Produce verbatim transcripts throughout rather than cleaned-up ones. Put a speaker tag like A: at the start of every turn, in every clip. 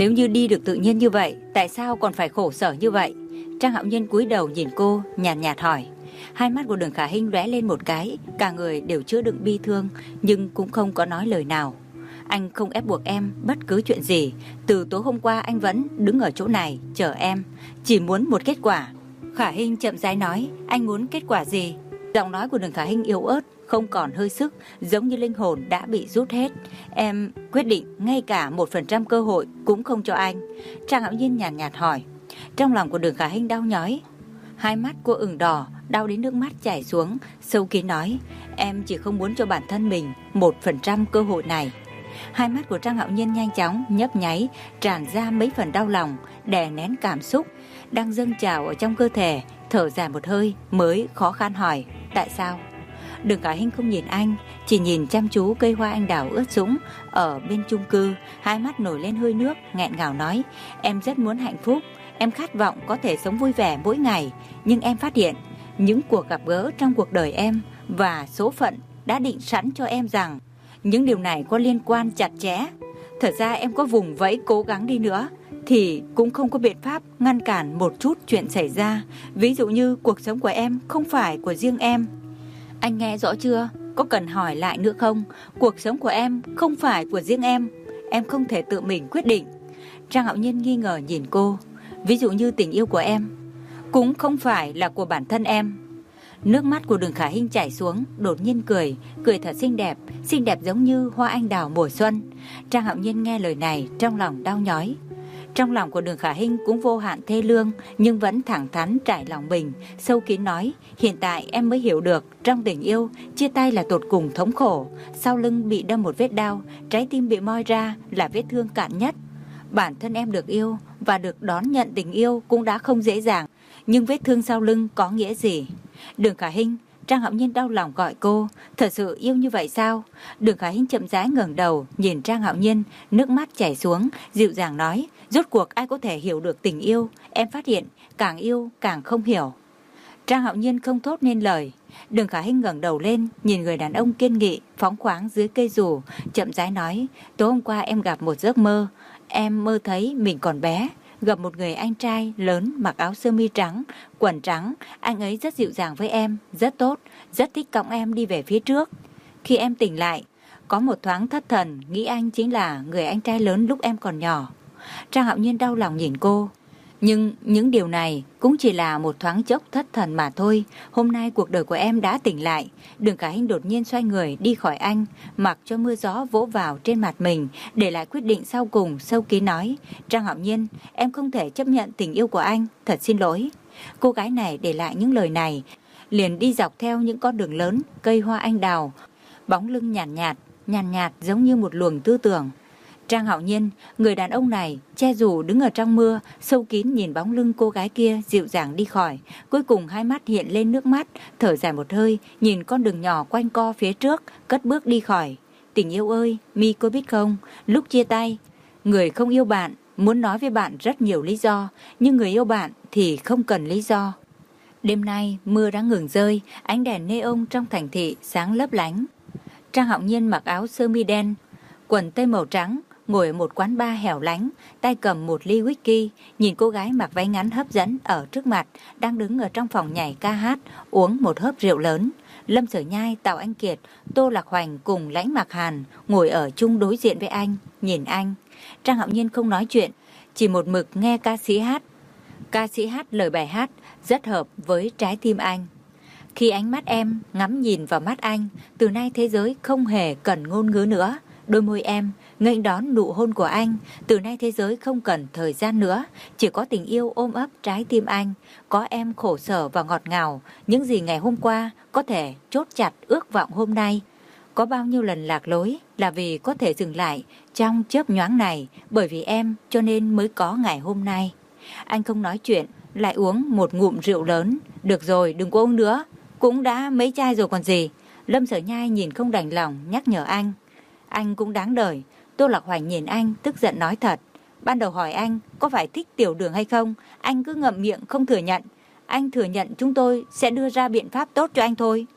A: Nếu như đi được tự nhiên như vậy, tại sao còn phải khổ sở như vậy? Trang Hạo Nhiên cúi đầu nhìn cô, nhàn nhạt, nhạt hỏi. Hai mắt của Đường Khả Hinh lóe lên một cái, cả người đều chứa đựng bi thương, nhưng cũng không có nói lời nào. Anh không ép buộc em bất cứ chuyện gì. Từ tối hôm qua anh vẫn đứng ở chỗ này chờ em, chỉ muốn một kết quả. Khả Hinh chậm rãi nói. Anh muốn kết quả gì? Giọng nói của Đường Khả Hinh yếu ớt, không còn hơi sức, giống như linh hồn đã bị rút hết. Em quyết định ngay cả một phần trăm cơ hội cũng không cho anh. Trang Hạo Nhiên nhàn nhạt, nhạt hỏi. Trong lòng của Đường Khả Hinh đau nhói, hai mắt cô ửng đỏ, đau đến nước mắt chảy xuống. Sâu kín nói. Em chỉ không muốn cho bản thân mình một phần trăm cơ hội này. Hai mắt của Trang Hạo Nhiên nhanh chóng nhấp nháy, tràn ra mấy phần đau lòng, đè nén cảm xúc đang dâng trào ở trong cơ thể. Thở dài một hơi mới khó khăn hỏi. Tại sao? Đường Khả Hinh không nhìn anh, chỉ nhìn chăm chú cây hoa anh đào ướt sũng ở bên chung cư. Hai mắt nổi lên hơi nước, nghẹn ngào nói. Em rất muốn hạnh phúc, em khát vọng có thể sống vui vẻ mỗi ngày. Nhưng em phát hiện những cuộc gặp gỡ trong cuộc đời em và số phận đã định sẵn cho em rằng những điều này có liên quan chặt chẽ. Thật ra em có vùng vẫy cố gắng đi nữa thì cũng không có biện pháp ngăn cản một chút chuyện xảy ra. Ví dụ như cuộc sống của em không phải của riêng em. Anh nghe rõ chưa? Có cần hỏi lại nữa không? Cuộc sống của em không phải của riêng em. Em không thể tự mình quyết định. Trang Hạo Nhiên nghi ngờ nhìn cô. Ví dụ như tình yêu của em cũng không phải là của bản thân em. Nước mắt của Đường Khả Hinh chảy xuống, đột nhiên cười, cười thật xinh đẹp, xinh đẹp giống như hoa anh đào mùa xuân. Trang Hạo Nhiên nghe lời này trong lòng đau nhói. Trong lòng của Đường Khả Hinh cũng vô hạn thê lương, nhưng vẫn thẳng thắn trải lòng mình, sâu kín nói. Hiện tại em mới hiểu được, trong tình yêu, chia tay là tột cùng thống khổ. Sau lưng bị đâm một vết đau, trái tim bị moi ra là vết thương cạn nhất. Bản thân em được yêu và được đón nhận tình yêu cũng đã không dễ dàng, nhưng vết thương sau lưng có nghĩa gì? Đường Khả Hinh, Trang Hạo Nhiên đau lòng gọi cô. Thật sự yêu như vậy sao? Đường Khả Hinh chậm rãi ngẩng đầu nhìn Trang Hạo Nhiên, nước mắt chảy xuống, dịu dàng nói. Rốt cuộc ai có thể hiểu được tình yêu? Em phát hiện càng yêu càng không hiểu. Trang Hạo Nhiên không thốt nên lời. Đường Khả Hinh ngẩng đầu lên, nhìn người đàn ông kiên nghị, phóng khoáng dưới cây dù, chậm rãi nói. Tối hôm qua em gặp một giấc mơ. Em mơ thấy mình còn bé, gặp một người anh trai lớn mặc áo sơ mi trắng, quần trắng. Anh ấy rất dịu dàng với em, rất tốt, rất thích cõng em đi về phía trước. Khi em tỉnh lại, có một thoáng thất thần, nghĩ anh chính là người anh trai lớn lúc em còn nhỏ. Trang Hạo Nhiên đau lòng nhìn cô. Nhưng những điều này cũng chỉ là một thoáng chốc thất thần mà thôi. Hôm nay cuộc đời của em đã tỉnh lại. Đường Khả Hinh đột nhiên xoay người đi khỏi anh, mặc cho mưa gió vỗ vào trên mặt mình, để lại quyết định sau cùng, sâu kín nói. Trang Hạo Nhiên, em không thể chấp nhận tình yêu của anh, thật xin lỗi. Cô gái này để lại những lời này, liền đi dọc theo những con đường lớn, cây hoa anh đào, bóng lưng nhàn nhạt, nhàn nhạt, nhạt giống như một luồng tư tưởng. Trang Hạo Nhiên, người đàn ông này che dù đứng ở trong mưa, sâu kín nhìn bóng lưng cô gái kia dịu dàng đi khỏi. Cuối cùng hai mắt hiện lên nước mắt, thở dài một hơi, nhìn con đường nhỏ quanh co phía trước, cất bước đi khỏi. Tình yêu ơi, Mi có biết không, lúc chia tay, người không yêu bạn muốn nói với bạn rất nhiều lý do, nhưng người yêu bạn thì không cần lý do. Đêm nay mưa đã ngừng rơi, ánh đèn neon trong thành thị sáng lấp lánh. Trang Hạo Nhiên mặc áo sơ mi đen, quần tây màu trắng, ngồi ở một quán bar hẻo lánh, tay cầm một ly whisky, nhìn cô gái mặc váy ngắn hấp dẫn ở trước mặt, đang đứng ở trong phòng nhảy ca hát, uống một hớp rượu lớn. Lâm Sở Nhai, Tào Anh Kiệt, Tô Lạc Hoành cùng Lãnh Mạc Hàn ngồi ở chung đối diện với anh, nhìn anh. Trang Hạo Nhiên không nói chuyện, chỉ một mực nghe ca sĩ hát. Ca sĩ hát lời bài hát rất hợp với trái tim anh. Khi ánh mắt em ngắm nhìn vào mắt anh, từ nay thế giới không hề cần ngôn ngữ nữa. Đôi môi em nghênh đón nụ hôn của anh, từ nay thế giới không cần thời gian nữa, chỉ có tình yêu ôm ấp trái tim anh, có em khổ sở và ngọt ngào, những gì ngày hôm qua có thể chốt chặt ước vọng hôm nay. Có bao nhiêu lần lạc lối là vì có thể dừng lại trong chớp nhoáng này, bởi vì em cho nên mới có ngày hôm nay. Anh không nói chuyện, lại uống một ngụm rượu lớn. Được rồi, đừng có uống nữa, cũng đã mấy chai rồi còn gì. Lâm Sở Nhai nhìn không đành lòng nhắc nhở anh. Anh cũng đáng đời. Tô Lạc Hoành nhìn anh tức giận nói thật. Ban đầu hỏi anh có phải thích tiểu đường hay không, anh cứ ngậm miệng không thừa nhận. Anh thừa nhận chúng tôi sẽ đưa ra biện pháp tốt cho anh thôi.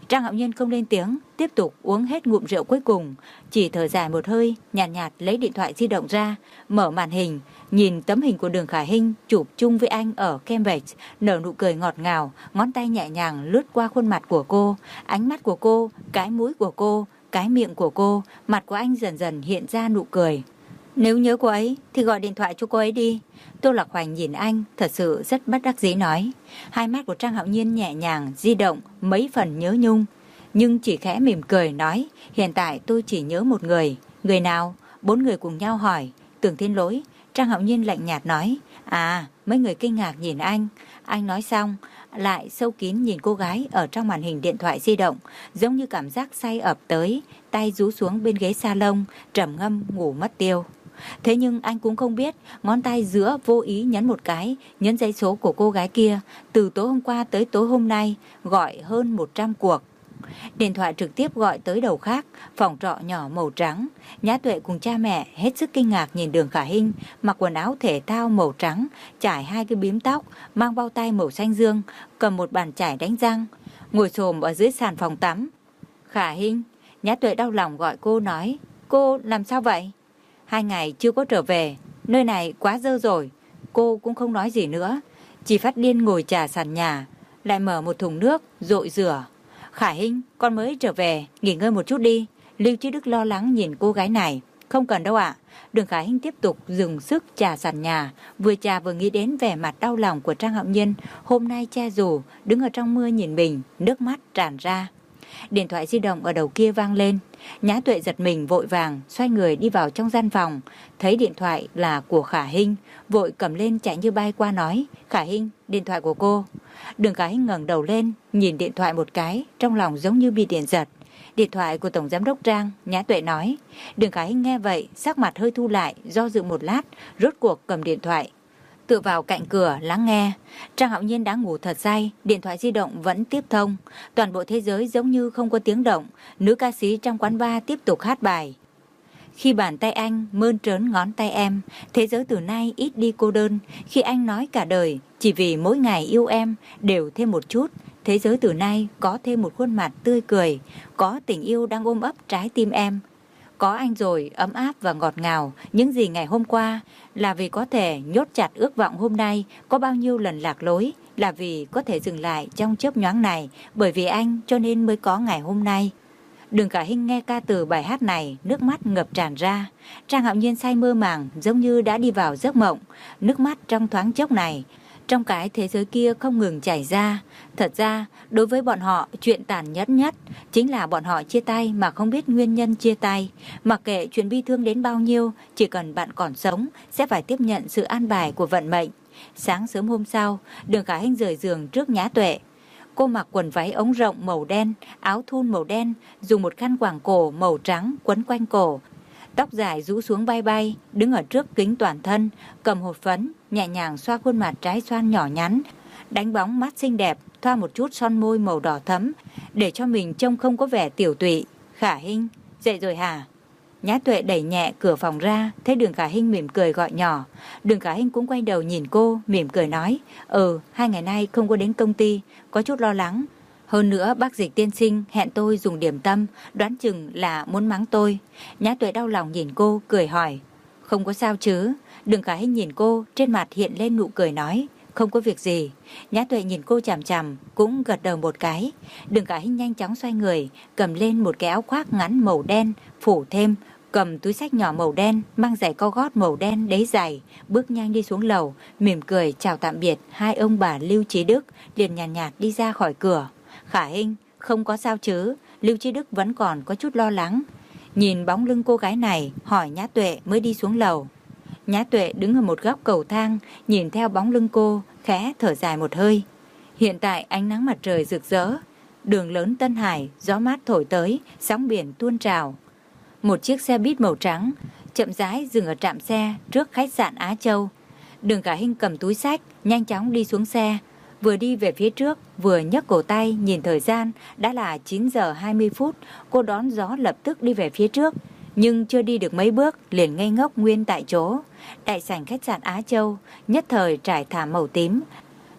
A: Trang Hạo Nhiên không lên tiếng, tiếp tục uống hết ngụm rượu cuối cùng, chỉ thở dài một hơi, nhàn nhạt, nhạt lấy điện thoại di động ra, mở màn hình, nhìn tấm hình của Đường Khả Hinh chụp chung với anh ở Cambridge, nở nụ cười ngọt ngào, ngón tay nhẹ nhàng lướt qua khuôn mặt của cô, ánh mắt của cô, cái mũi của cô, cái miệng của cô, mặt của anh dần dần hiện ra nụ cười. Nếu nhớ cô ấy thì gọi điện thoại cho cô ấy đi. Tô Lạc Hoành nhìn anh thật sự rất bất đắc dĩ nói. Hai mắt của Trang Hạo Nhiên nhẹ nhàng di động mấy phần nhớ nhung, nhưng chỉ khẽ mỉm cười nói, hiện tại tôi chỉ nhớ một người. Người nào? Bốn người cùng nhau hỏi. Tưởng Thiên Lỗi. Trang Hạo Nhiên lạnh nhạt nói. À, mấy người kinh ngạc nhìn anh. Anh nói xong lại sâu kín nhìn cô gái ở trong màn hình điện thoại di động, giống như cảm giác say ập tới, tay rũ xuống bên ghế salon, trầm ngâm ngủ mất tiêu. Thế nhưng anh cũng không biết, ngón tay giữa vô ý nhấn một cái, nhấn dãy số của cô gái kia, từ tối hôm qua tới tối hôm nay, gọi hơn một trăm cuộc. Điện thoại trực tiếp gọi tới đầu khác, phòng trọ nhỏ màu trắng. Nhã Tuệ cùng cha mẹ hết sức kinh ngạc nhìn Đường Khả Hinh, mặc quần áo thể thao màu trắng, trải hai cái bím tóc, mang bao tay màu xanh dương, cầm một bàn chải đánh răng, ngồi xổm ở dưới sàn phòng tắm. Khả Hinh, Nhã Tuệ đau lòng gọi cô nói, cô làm sao vậy? Hai ngày chưa có trở về, nơi này quá dơ rồi. Cô cũng không nói gì nữa, chỉ phát điên ngồi trà sàn nhà, lại mở một thùng nước dội rửa. Khả Hinh, con mới trở về, nghỉ ngơi một chút đi. Lưu Chí Đức lo lắng nhìn cô gái này. Không cần đâu ạ. Đường Khả Hinh tiếp tục dừng sức trà sàn nhà, vừa trà vừa nghĩ đến vẻ mặt đau lòng của Trang Hạo Nhiên, hôm nay che dù đứng ở trong mưa nhìn mình, nước mắt tràn ra. Điện thoại di động ở đầu kia vang lên. Nhã Tuệ giật mình vội vàng xoay người đi vào trong gian phòng, thấy điện thoại là của Khả Hinh, vội cầm lên chạy như bay qua nói, Khả Hinh, điện thoại của cô. Đường Khả Hinh ngẩng đầu lên, nhìn điện thoại một cái, trong lòng giống như bị điện giật. Điện thoại của Tổng Giám đốc Trang. Nhã Tuệ nói. Đường Khả Hinh nghe vậy, sắc mặt hơi thu lại, do dự một lát, rốt cuộc cầm điện thoại, tựa vào cạnh cửa lắng nghe. Trang Hạo Nhiên đã ngủ thật say, điện thoại di động vẫn tiếp thông. Toàn bộ thế giới giống như không có tiếng động. Nữ ca sĩ trong quán bar tiếp tục hát bài. Khi bàn tay anh mơn trớn ngón tay em, thế giới từ nay ít đi cô đơn. Khi anh nói cả đời chỉ vì mỗi ngày yêu em, đều thêm một chút. Thế giới từ nay có thêm một khuôn mặt tươi cười, có tình yêu đang ôm ấp trái tim em. Có anh rồi, ấm áp và ngọt ngào. Những gì ngày hôm qua là vì có thể nhốt chặt ước vọng hôm nay. Có bao nhiêu lần lạc lối là vì có thể dừng lại trong chớp nhoáng này. Bởi vì anh cho nên mới có ngày hôm nay. Đường Khả Hinh nghe ca từ bài hát này, nước mắt ngập tràn ra. Trang Hạo Nhiên say mơ màng, giống như đã đi vào giấc mộng. Nước mắt trong thoáng chốc này, trong cái thế giới kia không ngừng chảy ra. Thật ra, đối với bọn họ, chuyện tàn nhẫn nhất chính là bọn họ chia tay mà không biết nguyên nhân chia tay. Mặc kệ chuyện bi thương đến bao nhiêu, chỉ cần bạn còn sống, sẽ phải tiếp nhận sự an bài của vận mệnh. Sáng sớm hôm sau, Đường Khả Hinh rời giường trước Nhã Tuệ. Cô mặc quần váy ống rộng màu đen, áo thun màu đen, dùng một khăn quàng cổ màu trắng quấn quanh cổ. Tóc dài rũ xuống bay bay, đứng ở trước kính toàn thân, cầm hột phấn, nhẹ nhàng xoa khuôn mặt trái xoan nhỏ nhắn, đánh bóng mắt xinh đẹp, thoa một chút son môi màu đỏ thẫm, để cho mình trông không có vẻ tiểu tụy. Khả Hinh, dậy rồi hả? Nhã Tuệ đẩy nhẹ cửa phòng ra, thấy Đường Khả Hinh mỉm cười gọi nhỏ. Đường Khả Hinh cũng quay đầu nhìn cô, mỉm cười nói, Ừ, hai ngày nay không có đến công ty, có chút lo lắng. Hơn nữa bác Dịch tiên sinh hẹn tôi dùng điểm tâm, đoán chừng là muốn mắng tôi. Nhã Tuệ đau lòng nhìn cô, cười hỏi, Không có sao chứ? Đường Khả Hinh nhìn cô, trên mặt hiện lên nụ cười nói, Không có việc gì. Nhã Tuệ nhìn cô chằm chằm, cũng gật đầu một cái. Đường Khả Hinh nhanh chóng xoay người, cầm lên một cái áo khoác ngắn màu đen, phủ thêm, cầm túi xách nhỏ màu đen, mang giày cao gót màu đen đế giày, bước nhanh đi xuống lầu, mỉm cười chào tạm biệt hai ông bà Lưu Chí Đức, liền nhàn nhạt, nhạt đi ra khỏi cửa. Khả Hinh, không có sao chứ? Lưu Chí Đức vẫn còn có chút lo lắng. Nhìn bóng lưng cô gái này, hỏi Nhã Tuệ mới đi xuống lầu. Nhã Tuệ đứng ở một góc cầu thang, nhìn theo bóng lưng cô, khẽ thở dài một hơi. Hiện tại ánh nắng mặt trời rực rỡ, đường lớn Tân Hải, gió mát thổi tới, sóng biển tuôn trào. Một chiếc xe buýt màu trắng chậm rãi dừng ở trạm xe trước khách sạn Á Châu. Đường Khả Hinh cầm túi xách, nhanh chóng đi xuống xe, vừa đi về phía trước, vừa nhấc cổ tay nhìn thời gian, đã là chín giờ hai mươi phút. Cô đón gió lập tức đi về phía trước, nhưng chưa đi được mấy bước liền ngây ngốc nguyên tại chỗ. Đại sảnh khách sạn Á Châu nhất thời trải thảm màu tím,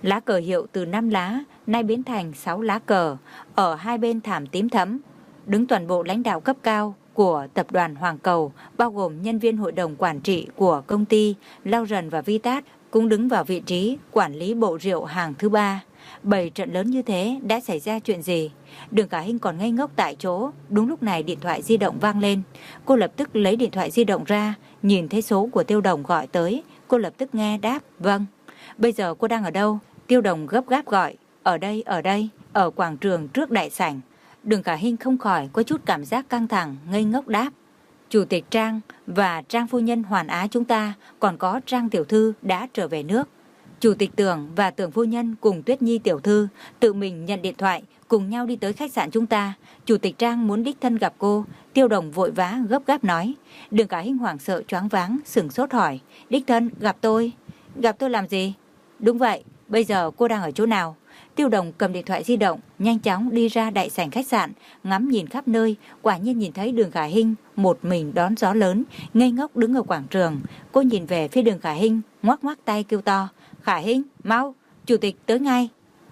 A: Lá cờ hiệu từ năm lá nay biến thành sáu lá cờ, ở hai bên thảm tím thẫm. Đứng toàn bộ lãnh đạo cấp cao của tập đoàn Hoàng Cầu, bao gồm nhân viên hội đồng quản trị của công ty Lauren và Vitat, cũng đứng vào vị trí quản lý bộ rượu hàng thứ ba. Bảy trận lớn như thế đã xảy ra chuyện gì? Đường Khả Hinh còn ngây ngốc tại chỗ. Đúng lúc này điện thoại di động vang lên. Cô lập tức lấy điện thoại di động ra, nhìn thấy số của Tiêu Đồng gọi tới. Cô lập tức nghe đáp, vâng. Bây giờ cô đang ở đâu? Tiêu Đồng gấp gáp gọi, ở đây, ở đây, ở quảng trường trước đại sảnh. Đường Khả Hinh không khỏi có chút cảm giác căng thẳng, ngây ngốc đáp. Chủ tịch Trang và Trang phu nhân Hoàn Á chúng ta, còn có Trang tiểu thư đã trở về nước. Chủ tịch Tưởng và Tưởng phu nhân cùng Tuyết Nhi tiểu thư tự mình nhận điện thoại, cùng nhau đi tới khách sạn chúng ta. Chủ tịch Trang muốn đích thân gặp cô. Tiêu Đồng vội vã gấp gáp nói. Đường Khả Hinh hoảng sợ choáng váng, sửng sốt hỏi. Đích thân gặp tôi? Gặp tôi làm gì? Đúng vậy, bây giờ cô đang ở chỗ nào? Tiêu Đồng cầm điện thoại di động, nhanh chóng đi ra đại sảnh khách sạn, ngắm nhìn khắp nơi, quả nhiên nhìn thấy Đường Khả Hinh một mình đón gió lớn, ngây ngốc đứng ở quảng trường. Cô nhìn về phía Đường Khả Hinh, ngoắc ngoắc tay kêu to, Khả Hinh, mau, chủ tịch tới ngay.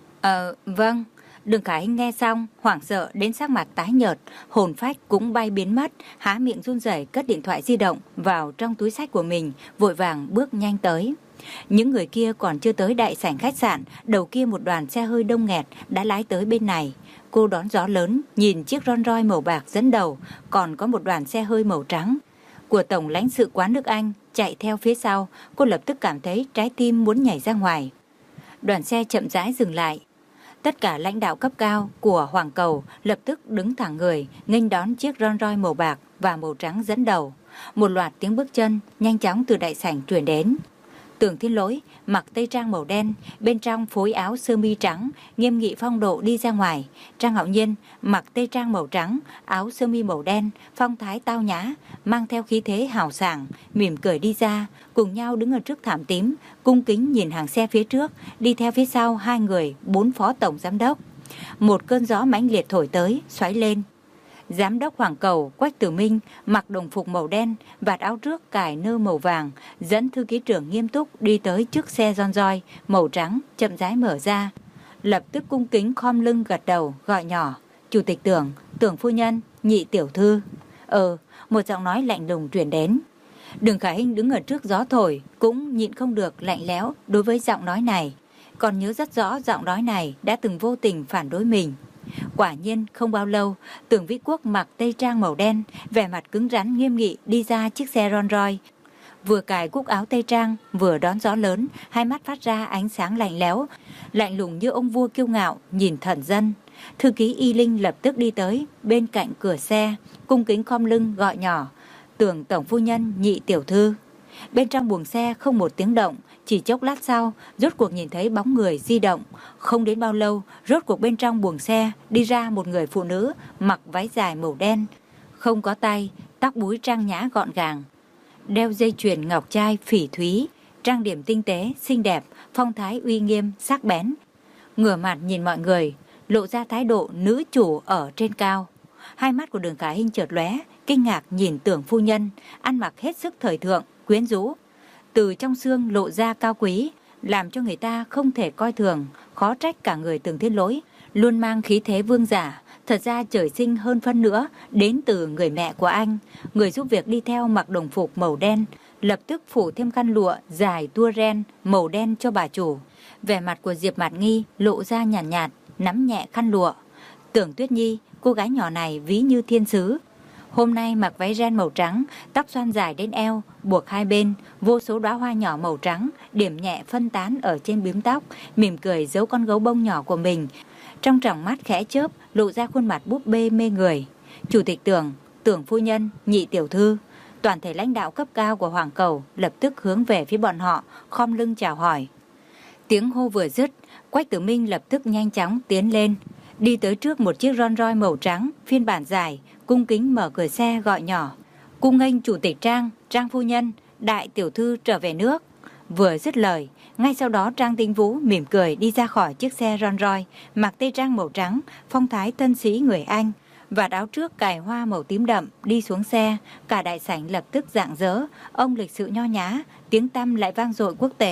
A: Ờ, vâng. Đường Khả Hinh nghe xong, hoảng sợ đến sắc mặt tái nhợt, hồn phách cũng bay biến mất, há miệng run rẩy cất điện thoại di động vào trong túi xách của mình, vội vàng bước nhanh tới. Những người kia còn chưa tới đại sảnh khách sạn, đầu kia một đoàn xe hơi đông nghẹt đã lái tới bên này. Cô đón gió lớn, nhìn chiếc Rolls Royce màu bạc dẫn đầu, còn có một đoàn xe hơi màu trắng của Tổng lãnh sự quán nước Anh chạy theo phía sau. Cô lập tức cảm thấy trái tim muốn nhảy ra ngoài. Đoàn xe chậm rãi dừng lại. Tất cả lãnh đạo cấp cao của Hoàng Cầu lập tức đứng thẳng người, nghênh đón chiếc Rolls Royce màu bạc và màu trắng dẫn đầu. Một loạt tiếng bước chân nhanh chóng từ đại sảnh truyền đến. Tưởng Thiên Lỗi mặc tây trang màu đen, bên trong phối áo sơ mi trắng, nghiêm nghị phong độ đi ra ngoài. Trang Hạo Nhiên mặc tây trang màu trắng, áo sơ mi màu đen, phong thái tao nhã, mang theo khí thế hào sảng, mỉm cười đi ra, cùng nhau đứng ở trước thảm tím, cung kính nhìn hàng xe phía trước, đi theo phía sau hai người, bốn phó tổng giám đốc. Một cơn gió mãnh liệt thổi tới, xoáy lên. Giám đốc Hoàng Cầu Quách Tử Minh mặc đồng phục màu đen, vạt áo trước cài nơ màu vàng, dẫn thư ký trưởng nghiêm túc đi tới trước xe Rolls Royce màu trắng, chậm rãi mở ra. Lập tức cung kính khom lưng gật đầu, gọi nhỏ, Chủ tịch Tưởng, Tưởng phu nhân, Nhị tiểu thư. Ờ, một giọng nói lạnh lùng truyền đến. Đường Khả Hinh đứng ở trước gió thổi, cũng nhịn không được lạnh lẽo đối với giọng nói này. Còn nhớ rất rõ giọng nói này đã từng vô tình phản đối mình. Quả nhiên không bao lâu, Tưởng Vĩ Quốc mặc tây trang màu đen, vẻ mặt cứng rắn nghiêm nghị đi ra chiếc xe Rolls Royce. Vừa cài cúc áo tây trang, vừa đón gió lớn, hai mắt phát ra ánh sáng lạnh lẽo, lạnh lùng như ông vua kiêu ngạo nhìn thần dân. Thư ký Y Linh lập tức đi tới bên cạnh cửa xe, cung kính khom lưng gọi nhỏ, Tưởng tổng phu nhân, Nhị tiểu thư. Bên trong buồng xe không một tiếng động, chỉ chốc lát sau, rốt cuộc nhìn thấy bóng người di động. Không đến bao lâu, rốt cuộc bên trong buồng xe đi ra một người phụ nữ mặc váy dài màu đen, không có tay, tóc búi trang nhã gọn gàng, đeo dây chuyền ngọc trai phỉ thúy, trang điểm tinh tế, xinh đẹp, phong thái uy nghiêm, sắc bén. Ngửa mặt nhìn mọi người, lộ ra thái độ nữ chủ ở trên cao. Hai mắt của Đường Khả Hinh chợt lóe, kinh ngạc nhìn Tưởng phu nhân, ăn mặc hết sức thời thượng, quyến rũ. Từ trong xương lộ ra cao quý, làm cho người ta không thể coi thường, khó trách cả người Tưởng Thiên Lỗi luôn mang khí thế vương giả. Thật ra trời sinh hơn phân nữa đến từ người mẹ của anh. Người giúp việc đi theo mặc đồng phục màu đen, lập tức phủ thêm khăn lụa dài tua ren màu đen cho bà chủ. Vẻ mặt của Diệp Mạt Nghi lộ ra nhàn nhạt, nhạt, nắm nhẹ khăn lụa. Tưởng Tuyết Nhi, cô gái nhỏ này ví như thiên sứ. Hôm nay mặc váy ren màu trắng, tóc xoăn dài đến eo, buộc hai bên, vô số đóa hoa nhỏ màu trắng, điểm nhẹ phân tán ở trên bím tóc, mỉm cười giấu con gấu bông nhỏ của mình. Trong tròng mắt khẽ chớp, lộ ra khuôn mặt búp bê mê người. Chủ tịch Tưởng, Tưởng phu nhân, Nhị tiểu thư. Toàn thể lãnh đạo cấp cao của Hoàng Cầu lập tức hướng về phía bọn họ, khom lưng chào hỏi. Tiếng hô vừa dứt, Quách Tử Minh lập tức nhanh chóng tiến lên, đi tới trước một chiếc Rolls Royce màu trắng, phiên bản dài, cung kính mở cửa xe gọi nhỏ, cung nghênh Chủ tịch Trang, Trang phu nhân, Đại tiểu thư trở về nước. Vừa dứt lời, ngay sau đó Trang Tinh Vũ mỉm cười đi ra khỏi chiếc xe Rolls Royce, mặc tây trang màu trắng, phong thái tân sĩ người Anh, vạt áo trước cài hoa màu tím đậm đi xuống xe. Cả đại sảnh lập tức rạng rỡ, ông lịch sự nho nhã, tiếng tăm lại vang dội quốc tế.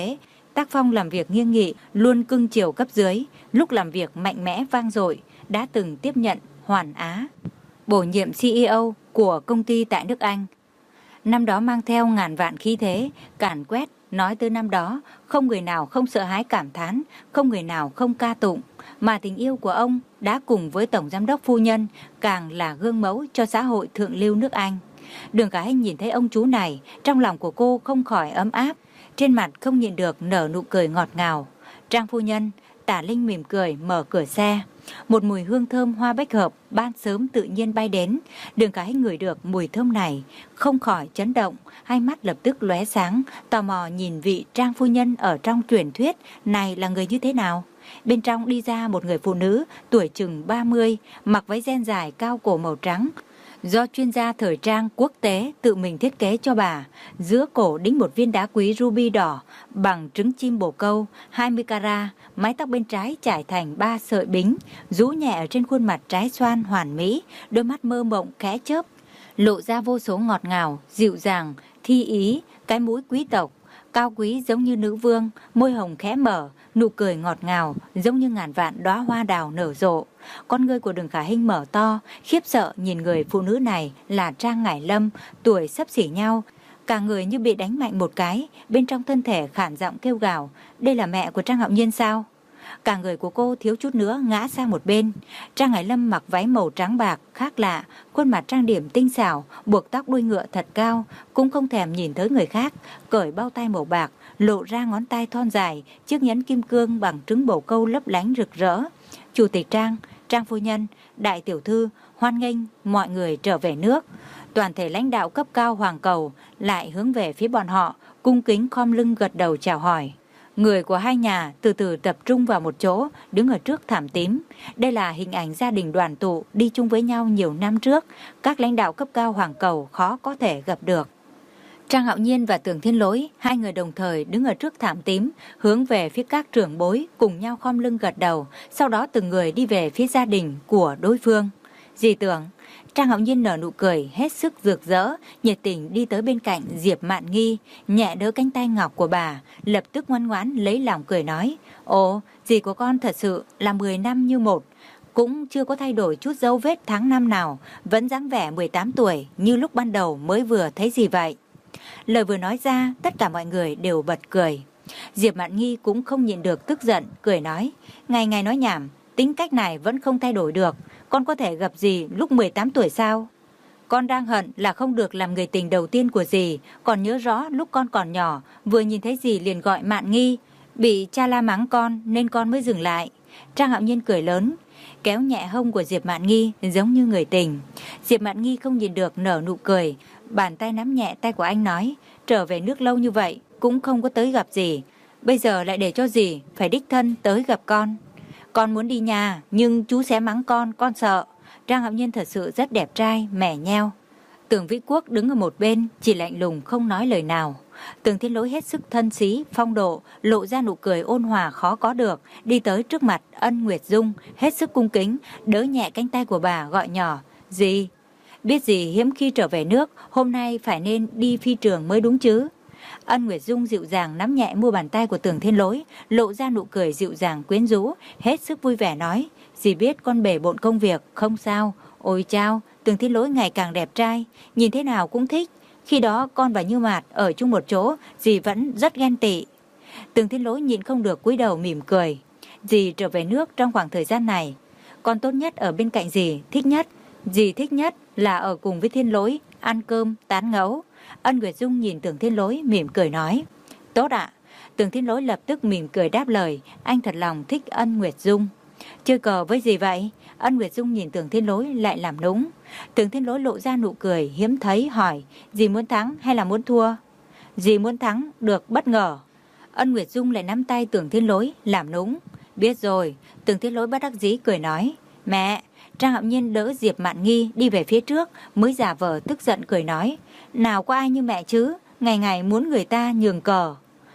A: tác phong làm việc nghiêm nghị, luôn cưng chiều cấp dưới, lúc làm việc mạnh mẽ vang dội, đã từng tiếp nhận Hoàn Á, bổ nhiệm xê e ô của công ty tại nước Anh. Năm đó mang theo ngàn vạn khí thế, càn quét, nói tới năm đó, không người nào không sợ hãi cảm thán, không người nào không ca tụng, mà tình yêu của ông đã cùng với Tổng Giám đốc phu nhân càng là gương mẫu cho xã hội thượng lưu nước Anh. Đường Khả Hinh nhìn thấy ông chú này, trong lòng của cô không khỏi ấm áp, trên mặt không nhịn được nở nụ cười ngọt ngào. Trang phu nhân, Tả Linh mỉm cười mở cửa xe. Một mùi hương thơm hoa bách hợp ban sớm tự nhiên bay đến. Đường Khả Hinh ngửi được mùi thơm này, không khỏi chấn động, hai mắt lập tức lóe sáng, tò mò nhìn vị Trang phu nhân ở trong truyền thuyết này là người như thế nào. Bên trong đi ra một người phụ nữ tuổi chừng ba mươi, mặc váy ren dài cao cổ màu trắng, do chuyên gia thời trang quốc tế tự mình thiết kế cho bà. Giữa cổ đính một viên đá quý ruby đỏ bằng trứng chim bồ câu hai mươi carat, mái tóc bên trái trải thành ba sợi bính, rũ nhẹ ở trên khuôn mặt trái xoan hoàn mỹ, đôi mắt mơ mộng khẽ chớp, lộ ra vô số ngọt ngào, dịu dàng, thi ý, cái mũi quý tộc, cao quý giống như nữ vương, môi hồng khẽ mở, nụ cười ngọt ngào giống như ngàn vạn đóa hoa đào nở rộ. Con ngươi của Đường Khả Hinh mở to, khiếp sợ nhìn người phụ nữ này là Trang Ngải Lâm, tuổi xấp xỉ nhau, cả người như bị đánh mạnh một cái, bên trong thân thể khản giọng kêu gào, đây là mẹ của Trang Hạo Nhiên sao? Cả người của cô thiếu chút nữa ngã sang một bên. Trang Ngải Lâm mặc váy màu trắng bạc khác lạ, khuôn mặt trang điểm tinh xảo, buộc tóc đuôi ngựa thật cao, cũng không thèm nhìn tới người khác, cởi bao tay màu bạc, lộ ra ngón tay thon dài, chiếc nhẫn kim cương bằng trứng bồ câu lấp lánh rực rỡ. Chủ tịch Trang, Trang phu nhân, đại tiểu thư, hoan nghênh mọi người trở về nước. Toàn thể lãnh đạo cấp cao Hoàng Cầu lại hướng về phía bọn họ, cung kính khom lưng gật đầu chào hỏi. Người của hai nhà từ từ tập trung vào một chỗ, đứng ở trước thảm tím. Đây là hình ảnh gia đình đoàn tụ đi chung với nhau nhiều năm trước, các lãnh đạo cấp cao Hoàng Cầu khó có thể gặp được. Trang Hạo Nhiên và Tưởng Thiên Lỗi, hai người đồng thời đứng ở trước thảm tím, hướng về phía các trưởng bối, cùng nhau khom lưng gật đầu, sau đó từng người đi về phía gia đình của đối phương. Dì Tưởng, Trang Hạo Nhiên nở nụ cười hết sức rực rỡ, nhiệt tình đi tới bên cạnh Diệp Mạn Nghi, nhẹ đỡ cánh tay ngọc của bà, lập tức ngoan ngoãn lấy lòng cười nói, ồ, dì của con thật sự là mười năm như một, cũng chưa có thay đổi chút dấu vết tháng năm nào, vẫn dáng vẻ mười tám tuổi như lúc ban đầu mới vừa thấy gì vậy. Lời vừa nói ra, tất cả mọi người đều bật cười. Diệp Mạn Nghi cũng không nhịn được tức giận, cười nói, ngày ngày nói nhảm, tính cách này vẫn không thay đổi được, con có thể gặp dì lúc mười tám tuổi sao? Con đang hận là không được làm người tình đầu tiên của dì, còn nhớ rõ lúc con còn nhỏ, vừa nhìn thấy dì liền gọi Mạn Nghi, bị cha la mắng con nên con mới dừng lại. Trang Hạo Nhiên cười lớn, kéo nhẹ hông của Diệp Mạn Nghi giống như người tình. Diệp Mạn Nghi không nhìn được nở nụ cười, bàn tay nắm nhẹ tay của anh nói, trở về nước lâu như vậy cũng không có tới gặp dì, bây giờ lại để cho dì phải đích thân tới gặp con. Con muốn đi nhà, nhưng chú sẽ mắng con, con sợ. Trang Hạo Nhiên thật sự rất đẹp trai, mẻ nheo. Tưởng Vĩ Quốc đứng ở một bên, chỉ lạnh lùng không nói lời nào. Tưởng Thiên Lỗi hết sức thân sĩ, phong độ, lộ ra nụ cười ôn hòa khó có được, đi tới trước mặt Ân Nguyệt Dung, hết sức cung kính, đỡ nhẹ cánh tay của bà gọi nhỏ, dì. Biết dì hiếm khi trở về nước, hôm nay phải nên đi phi trường mới đúng chứ. Ân Nguyệt Dung dịu dàng nắm nhẹ mu bàn tay của Tưởng Thiên Lỗi, lộ ra nụ cười dịu dàng quyến rũ, hết sức vui vẻ nói, dì biết con bể bộn công việc, không sao. Ôi chao, Tưởng Thiên Lỗi ngày càng đẹp trai, nhìn thế nào cũng thích. Khi đó con và Như Mạt ở chung một chỗ, dì vẫn rất ghen tị. Tưởng Thiên Lỗi nhịn không được cúi đầu mỉm cười. Dì trở về nước trong khoảng thời gian này, con tốt nhất ở bên cạnh dì, thích nhất. Dì thích nhất là ở cùng với Thiên Lỗi, ăn cơm, tán ngẫu. Ân Nguyệt Dung nhìn Tưởng Thiên Lỗi mỉm cười nói, tốt ạ. Tưởng Thiên Lỗi lập tức mỉm cười đáp lời, anh thật lòng thích Ân Nguyệt Dung. Chơi cờ với gì vậy? Ân Nguyệt Dung nhìn Tưởng Thiên Lỗi lại làm nũng. Tưởng Thiên Lỗi lộ ra nụ cười hiếm thấy hỏi, dì muốn thắng hay là muốn thua? Dì muốn thắng, được bất ngờ. Ân Nguyệt Dung lại nắm tay Tưởng Thiên Lỗi làm nũng. Biết rồi. Tưởng Thiên Lỗi bất đắc dĩ cười nói, mẹ. Trang Hạo Nhiên đỡ Diệp Mạn Nghi đi về phía trước, mới giả vờ tức giận cười nói, nào có ai như mẹ chứ, ngày ngày muốn người ta nhường cờ.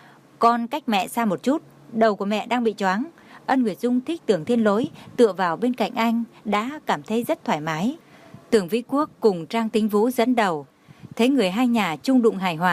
A: Con cách mẹ xa một chút, đầu của mẹ đang bị choáng. Ân Nguyệt Dung thích Tưởng Thiên Lỗi, tựa vào bên cạnh anh, đã cảm thấy rất thoải mái. Tưởng Vĩ Quốc cùng Trang Tính Vũ dẫn đầu. Thấy người hai nhà chung đụng hài hòa,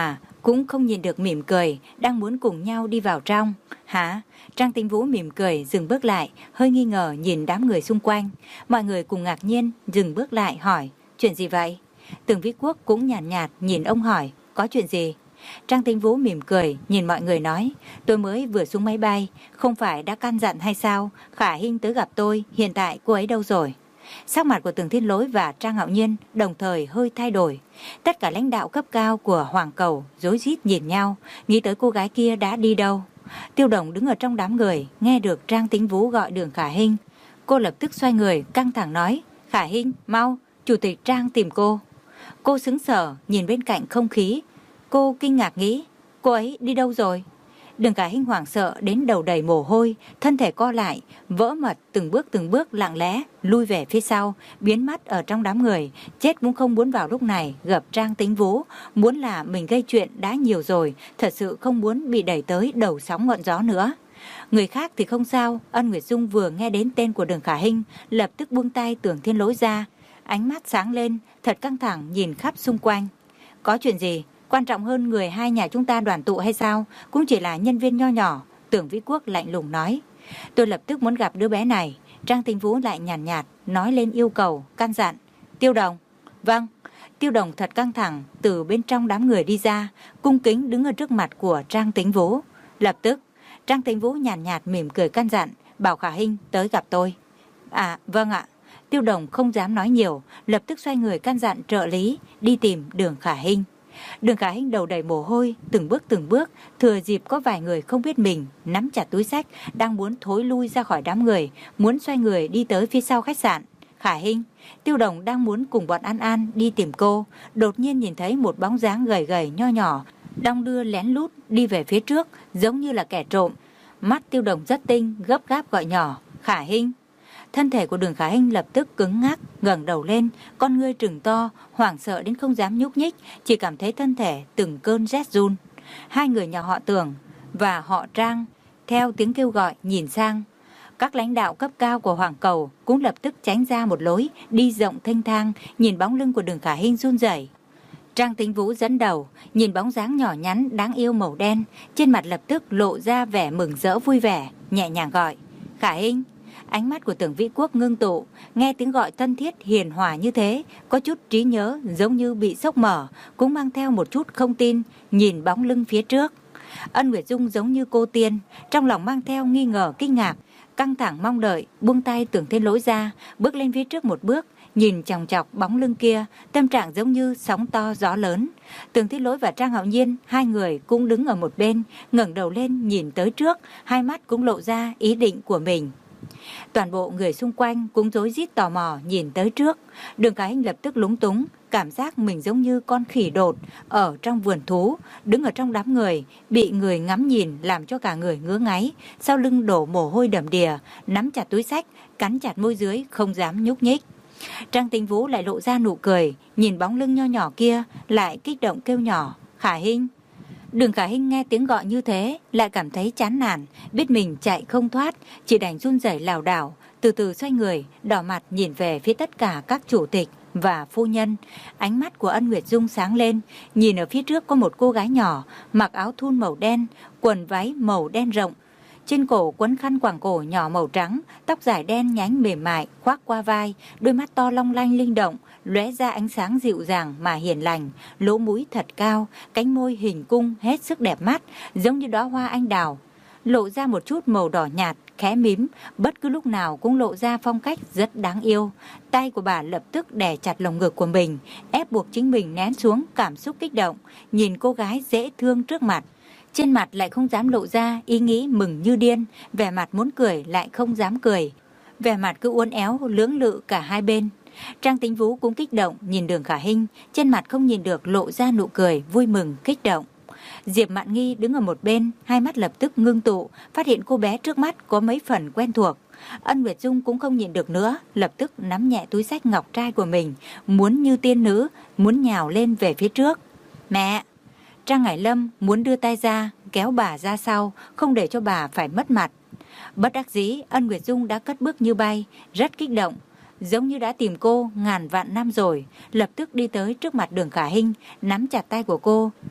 A: cũng không nhìn được mỉm cười, đang muốn cùng nhau đi vào trong. Hả? Trang Tĩnh Vũ mỉm cười dừng bước lại, hơi nghi ngờ nhìn đám người xung quanh. Mọi người cùng ngạc nhiên dừng bước lại hỏi, chuyện gì vậy? Tưởng Vĩ Quốc cũng nhàn nhạt, nhạt nhìn ông hỏi, có chuyện gì? Trang Tĩnh Vũ mỉm cười nhìn mọi người nói, tôi mới vừa xuống máy bay, không phải đã căn dặn hay sao? Khả Hinh tới gặp tôi, hiện tại cô ấy đâu rồi? Sắc mặt của Tưởng Thiên Lỗi và Trang Hạo Nhiên đồng thời hơi thay đổi. Tất cả lãnh đạo cấp cao của Hoàng Cầu rối rít nhìn nhau, nghĩ tới cô gái kia đã đi đâu. Tiêu Đồng đứng ở trong đám người, nghe được Trang Tĩnh Vũ gọi Đường Khả Hinh. Cô lập tức xoay người, căng thẳng nói, Khả Hinh, mau, Chủ tịch Trang tìm cô. Cô sững sờ nhìn bên cạnh không khí. Cô kinh ngạc nghĩ, cô ấy đi đâu rồi? Đường Khả Hinh hoảng sợ đến đầu đầy mồ hôi, thân thể co lại, vỡ mật từng bước từng bước lặng lẽ, lui về phía sau, biến mất ở trong đám người, chết cũng không muốn vào lúc này gặp Trang Tĩnh Vũ, muốn là mình gây chuyện đã nhiều rồi, thật sự không muốn bị đẩy tới đầu sóng ngọn gió nữa. Người khác thì không sao, Ân Nguyệt Dung vừa nghe đến tên của Đường Khả Hinh, lập tức buông tay Tưởng Thiên Lỗi ra, ánh mắt sáng lên, thật căng thẳng nhìn khắp xung quanh. Có chuyện gì? Quan trọng hơn người hai nhà chúng ta đoàn tụ hay sao? Cũng chỉ là nhân viên nho nhỏ. Tưởng Vĩ Quốc lạnh lùng nói. Tôi lập tức muốn gặp đứa bé này. Trang Tĩnh Vũ lại nhàn nhạt, nhạt nói lên yêu cầu, căn dặn. Tiêu Đồng. Vâng. Tiêu Đồng thật căng thẳng từ bên trong đám người đi ra, cung kính đứng ở trước mặt của Trang Tĩnh Vũ. Lập tức Trang Tĩnh Vũ nhàn nhạt, nhạt mỉm cười căn dặn, bảo Khả Hinh tới gặp tôi. À vâng ạ. Tiêu Đồng không dám nói nhiều, lập tức xoay người căn dặn trợ lý đi tìm Đường Khả Hinh. Đường Khả Hinh đầu đầy mồ hôi, từng bước từng bước, thừa dịp có vài người không biết mình, nắm chặt túi xách, đang muốn thối lui ra khỏi đám người, muốn xoay người đi tới phía sau khách sạn. Khả Hinh, Tiêu Đồng đang muốn cùng bọn An An đi tìm cô, đột nhiên nhìn thấy một bóng dáng gầy gầy nho nhỏ, đong đưa lén lút đi về phía trước, giống như là kẻ trộm. Mắt Tiêu Đồng rất tinh, gấp gáp gọi nhỏ, Khả Hinh. Thân thể của Đường Khả Hinh lập tức cứng ngắc, ngẩng đầu lên, con ngươi trừng to, hoảng sợ đến không dám nhúc nhích, chỉ cảm thấy thân thể từng cơn rét run. Hai người nhà họ Tưởng và họ Trang theo tiếng kêu gọi nhìn sang. Các lãnh đạo cấp cao của Hoàng Cầu cũng lập tức tránh ra một lối, đi rộng thênh thang, nhìn bóng lưng của Đường Khả Hinh run rẩy. Trang Tĩnh Vũ dẫn đầu, nhìn bóng dáng nhỏ nhắn đáng yêu màu đen, trên mặt lập tức lộ ra vẻ mừng rỡ vui vẻ, nhẹ nhàng gọi, Khả Hinh. Ánh mắt của Tưởng Vĩ Quốc ngưng tụ, nghe tiếng gọi thân thiết hiền hòa như thế, có chút trí nhớ giống như bị sốc mở, cũng mang theo một chút không tin, nhìn bóng lưng phía trước. Ân Nguyệt Dung giống như cô tiên, trong lòng mang theo nghi ngờ kinh ngạc, căng thẳng mong đợi, buông tay Tưởng Thiên Lỗi ra, bước lên phía trước một bước, nhìn chòng chọc bóng lưng kia, tâm trạng giống như sóng to gió lớn. Tưởng Thiên Lỗi và Trang Hạo Nhiên, hai người cũng đứng ở một bên, ngẩng đầu lên nhìn tới trước, hai mắt cũng lộ ra ý định của mình. Toàn bộ người xung quanh cũng rối rít tò mò nhìn tới trước. Đường Khả Hinh lập tức lúng túng, cảm giác mình giống như con khỉ đột ở trong vườn thú, đứng ở trong đám người, bị người ngắm nhìn làm cho cả người ngứa ngáy, sau lưng đổ mồ hôi đầm đìa, nắm chặt túi xách, cắn chặt môi dưới, không dám nhúc nhích. Trang Tĩnh Vũ lại lộ ra nụ cười, nhìn bóng lưng nho nhỏ kia, lại kích động kêu nhỏ, Khả Hinh. Đường Khả Hinh nghe tiếng gọi như thế, lại cảm thấy chán nản, biết mình chạy không thoát, chỉ đành run rẩy lảo đảo, từ từ xoay người, đỏ mặt nhìn về phía tất cả các chủ tịch và phu nhân. Ánh mắt của Ân Nguyệt Dung sáng lên, nhìn ở phía trước có một cô gái nhỏ, mặc áo thun màu đen, quần váy màu đen rộng, trên cổ quấn khăn quàng cổ nhỏ màu trắng, tóc dài đen nhánh mềm mại khoác qua vai, đôi mắt to long lanh linh động, lóe ra ánh sáng dịu dàng mà hiền lành, lỗ mũi thật cao, cánh môi hình cung hết sức đẹp mắt, giống như đóa hoa anh đào, lộ ra một chút màu đỏ nhạt, khẽ mím, bất cứ lúc nào cũng lộ ra phong cách rất đáng yêu. Tay của bà lập tức đè chặt lồng ngực của mình, ép buộc chính mình nén xuống cảm xúc kích động, nhìn cô gái dễ thương trước mặt. Trên mặt lại không dám lộ ra ý nghĩ mừng như điên, vẻ mặt muốn cười lại không dám cười, vẻ mặt cứ uốn éo lưỡng lự cả hai bên. Trang Tĩnh Vũ cũng kích động nhìn Đường Khả Hinh, trên mặt không nhìn được lộ ra nụ cười vui mừng kích động. Diệp Mạn Nghi đứng ở một bên, hai mắt lập tức ngưng tụ, phát hiện cô bé trước mắt có mấy phần quen thuộc. Ân Nguyệt Dung cũng không nhìn được nữa, lập tức nắm nhẹ túi xách ngọc trai của mình, muốn như tiên nữ, muốn nhào lên về phía trước. Mẹ! Trang Ngải Lâm muốn đưa tay ra, kéo bà ra sau, không để cho bà phải mất mặt. Bất đắc dĩ, Ân Nguyệt Dung đã cất bước như bay, rất kích động, giống như đã tìm cô ngàn vạn năm rồi, lập tức đi tới trước mặt Đường Khả Hinh, nắm chặt tay của cô.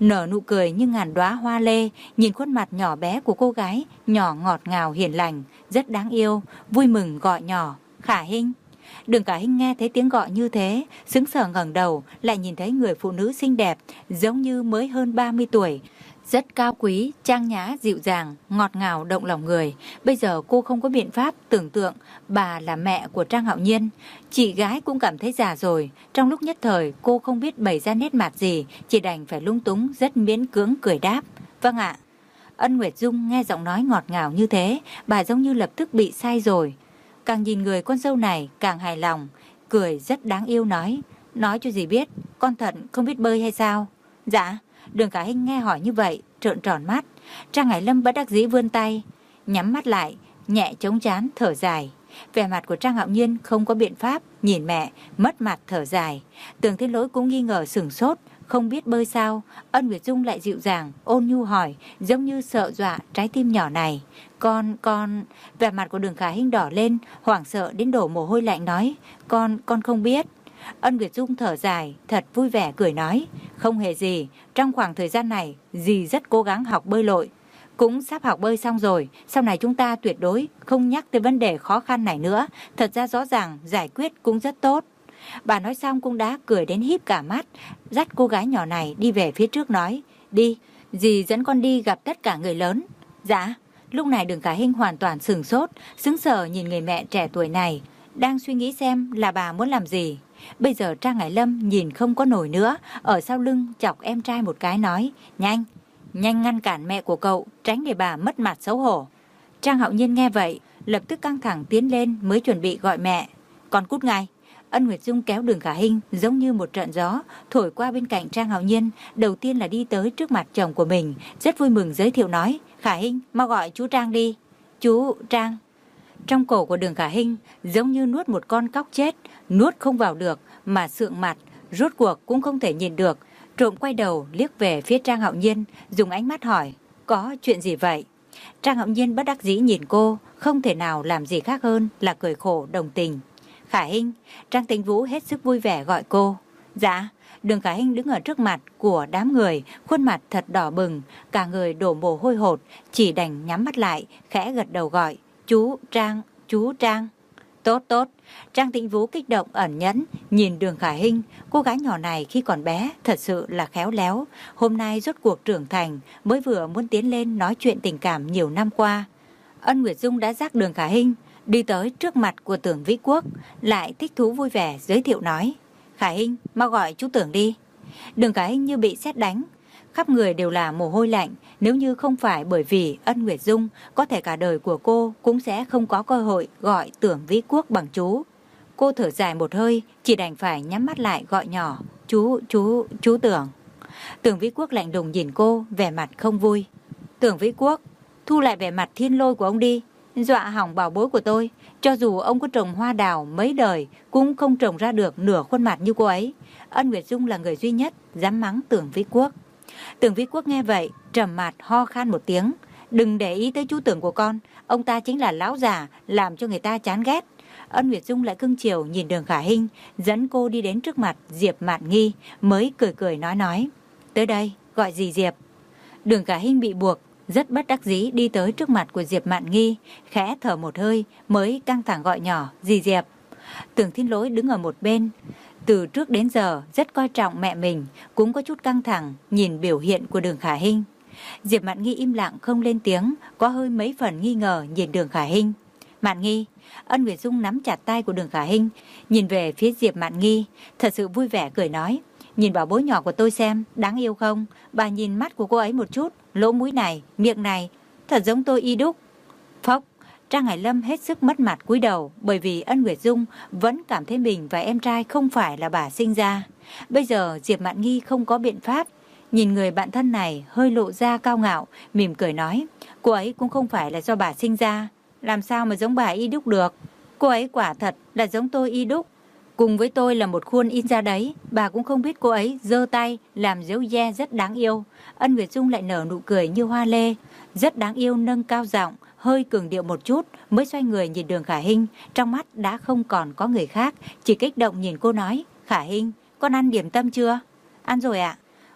A: nở nụ cười như ngàn đóa hoa lê, nhìn khuôn mặt nhỏ bé của cô gái, nhỏ ngọt ngào hiền lành, rất đáng yêu, vui mừng gọi nhỏ, Khả Hinh. Đường Khả Hinh nghe thấy tiếng gọi như thế, sững sờ ngẩng đầu, lại nhìn thấy người phụ nữ xinh đẹp, giống như mới hơn ba mươi tuổi, rất cao quý, trang nhã, dịu dàng, ngọt ngào động lòng người. Bây giờ cô không có biện pháp tưởng tượng bà là mẹ của Trang Hạo Nhiên. Chị gái cũng cảm thấy già rồi. Trong lúc nhất thời cô không biết bày ra nét mặt gì, chỉ đành phải lung túng rất miễn cưỡng cười đáp. Vâng ạ. Ân Nguyệt Dung nghe giọng nói ngọt ngào như thế, bà giống như lập tức bị say rồi. Càng nhìn người con dâu này càng hài lòng, cười rất đáng yêu nói. Nói cho dì biết, con thật không biết bơi hay sao? Dạ. Đường Khả Hinh nghe hỏi như vậy, trợn tròn mắt. Trang Hải Lâm bất đắc dĩ vươn tay, nhắm mắt lại, nhẹ chống trán thở dài. Vẻ mặt của Trang Hạo Nhiên không có biện pháp, nhìn mẹ, mất mặt thở dài. Tưởng Thiên Lỗi cũng nghi ngờ sửng sốt, không biết bơi sao. Ân Nguyệt Dung lại dịu dàng, ôn nhu hỏi, giống như sợ dọa trái tim nhỏ này. Con, con... Vẻ mặt của Đường Khả Hinh đỏ lên, hoảng sợ đến đổ mồ hôi lạnh nói, con, con không biết. Ân Nguyệt Dung thở dài, thật vui vẻ cười nói, không hề gì, trong khoảng thời gian này, dì rất cố gắng học bơi lội. Cũng sắp học bơi xong rồi, sau này chúng ta tuyệt đối không nhắc tới vấn đề khó khăn này nữa, thật ra rõ ràng giải quyết cũng rất tốt. Bà nói xong cũng đã cười đến híp cả mắt, dắt cô gái nhỏ này đi về phía trước nói, đi, dì dẫn con đi gặp tất cả người lớn. Dạ, lúc này Đường Khả Hinh hoàn toàn sửng sốt, sững sờ nhìn người mẹ trẻ tuổi này, đang suy nghĩ xem là bà muốn làm gì. Bây giờ Trang Hải Lâm nhìn không có nổi nữa, ở sau lưng chọc em trai một cái nói, nhanh, nhanh ngăn cản mẹ của cậu, tránh để bà mất mặt xấu hổ. Trang Hạo Nhiên nghe vậy, lập tức căng thẳng tiến lên mới chuẩn bị gọi mẹ. Con cút ngay. Ân Nguyệt Dung kéo Đường Khả Hinh giống như một trận gió, thổi qua bên cạnh Trang Hạo Nhiên, đầu tiên là đi tới trước mặt chồng của mình, rất vui mừng giới thiệu nói, Khả Hinh, mau gọi chú Trang đi. Chú Trang. Trong cổ của Đường Khả Hinh giống như nuốt một con cóc chết, nuốt không vào được mà sượng mặt, rốt cuộc cũng không thể nhìn được. Trộm quay đầu liếc về phía Trang Hạo Nhiên, dùng ánh mắt hỏi, có chuyện gì vậy? Trang Hạo Nhiên bất đắc dĩ nhìn cô, không thể nào làm gì khác hơn là cười khổ đồng tình. Khả Hinh, Trang Tĩnh Vũ hết sức vui vẻ gọi cô. Dạ. Đường Khả Hinh đứng ở trước mặt của đám người, khuôn mặt thật đỏ bừng, cả người đổ mồ hôi hột, chỉ đành nhắm mắt lại, khẽ gật đầu gọi, chú Trang, chú Trang. Tốt tốt. Trang Tĩnh Vũ kích động ẩn nhẫn nhìn Đường Khả Hinh, cô gái nhỏ này khi còn bé thật sự là khéo léo, hôm nay rốt cuộc trưởng thành, mới vừa muốn tiến lên nói chuyện tình cảm nhiều năm qua. Ân Nguyệt Dung đã dắt Đường Khả Hinh đi tới trước mặt của Tưởng Vĩ Quốc, lại thích thú vui vẻ giới thiệu nói, Khả Hinh, mau gọi chú Tưởng đi. Đường Khả Hinh như bị sét đánh, khắp người đều là mồ hôi lạnh, nếu như không phải bởi vì Ân Nguyệt Dung, có thể cả đời của cô cũng sẽ không có cơ hội gọi Tưởng Vĩ Quốc bằng chú. Cô thở dài một hơi, chỉ đành phải nhắm mắt lại gọi nhỏ, chú, chú, chú Tưởng. Tưởng Vĩ Quốc lạnh lùng nhìn cô, vẻ mặt không vui. Tưởng Vĩ Quốc, thu lại vẻ mặt thiên lôi của ông đi, dọa hỏng bảo bối của tôi. Cho dù ông có trồng hoa đào mấy đời, cũng không trồng ra được nửa khuôn mặt như cô ấy. Ân Nguyệt Dung là người duy nhất dám mắng Tưởng Vĩ Quốc. Tưởng Vĩ Quốc nghe vậy, trầm mặt ho khan một tiếng. Đừng để ý tới chú Tưởng của con, ông ta chính là lão già, làm cho người ta chán ghét. Ân Nguyệt Dung lại cưng chiều nhìn Đường Khả Hinh, dẫn cô đi đến trước mặt Diệp Mạn Nghi, mới cười cười nói nói, tới đây, gọi gì Diệp. Đường Khả Hinh bị buộc, rất bất đắc dĩ đi tới trước mặt của Diệp Mạn Nghi, khẽ thở một hơi, mới căng thẳng gọi nhỏ, dì Diệp. Tưởng Thiên Lỗi đứng ở một bên, từ trước đến giờ rất coi trọng mẹ mình, cũng có chút căng thẳng nhìn biểu hiện của Đường Khả Hinh. Diệp Mạn Nghi im lặng không lên tiếng, có hơi mấy phần nghi ngờ nhìn Đường Khả Hinh. Mạn Nghi. Ân Nguyệt Dung nắm chặt tay của Đường Khả Hinh, nhìn về phía Diệp Mạn Nghi, thật sự vui vẻ cười nói, nhìn bảo bối nhỏ của tôi xem, đáng yêu không? Bà nhìn mắt của cô ấy một chút, lỗ mũi này, miệng này, thật giống tôi y đúc. Phốc. Trang Hải Lâm hết sức mất mặt cúi đầu, bởi vì Ân Nguyệt Dung vẫn cảm thấy mình và em trai không phải là bà sinh ra. Bây giờ Diệp Mạn Nghi không có biện pháp, nhìn người bạn thân này hơi lộ ra cao ngạo, mỉm cười nói, cô ấy cũng không phải là do bà sinh ra, làm sao mà giống bà y đúc được. Cô ấy quả thật là giống tôi y đúc, cùng với tôi là một khuôn in ra đấy, bà cũng không biết cô ấy giơ tay làm dấu yeah rất đáng yêu. Ân Nguyệt Dung lại nở nụ cười như hoa lê, rất đáng yêu, nâng cao giọng, hơi cường điệu một chút, mới xoay người nhìn Đường Khả Hinh, trong mắt đã không còn có người khác, chỉ kích động nhìn cô nói, Khả Hinh, con ăn điểm tâm chưa? Ăn rồi ạ.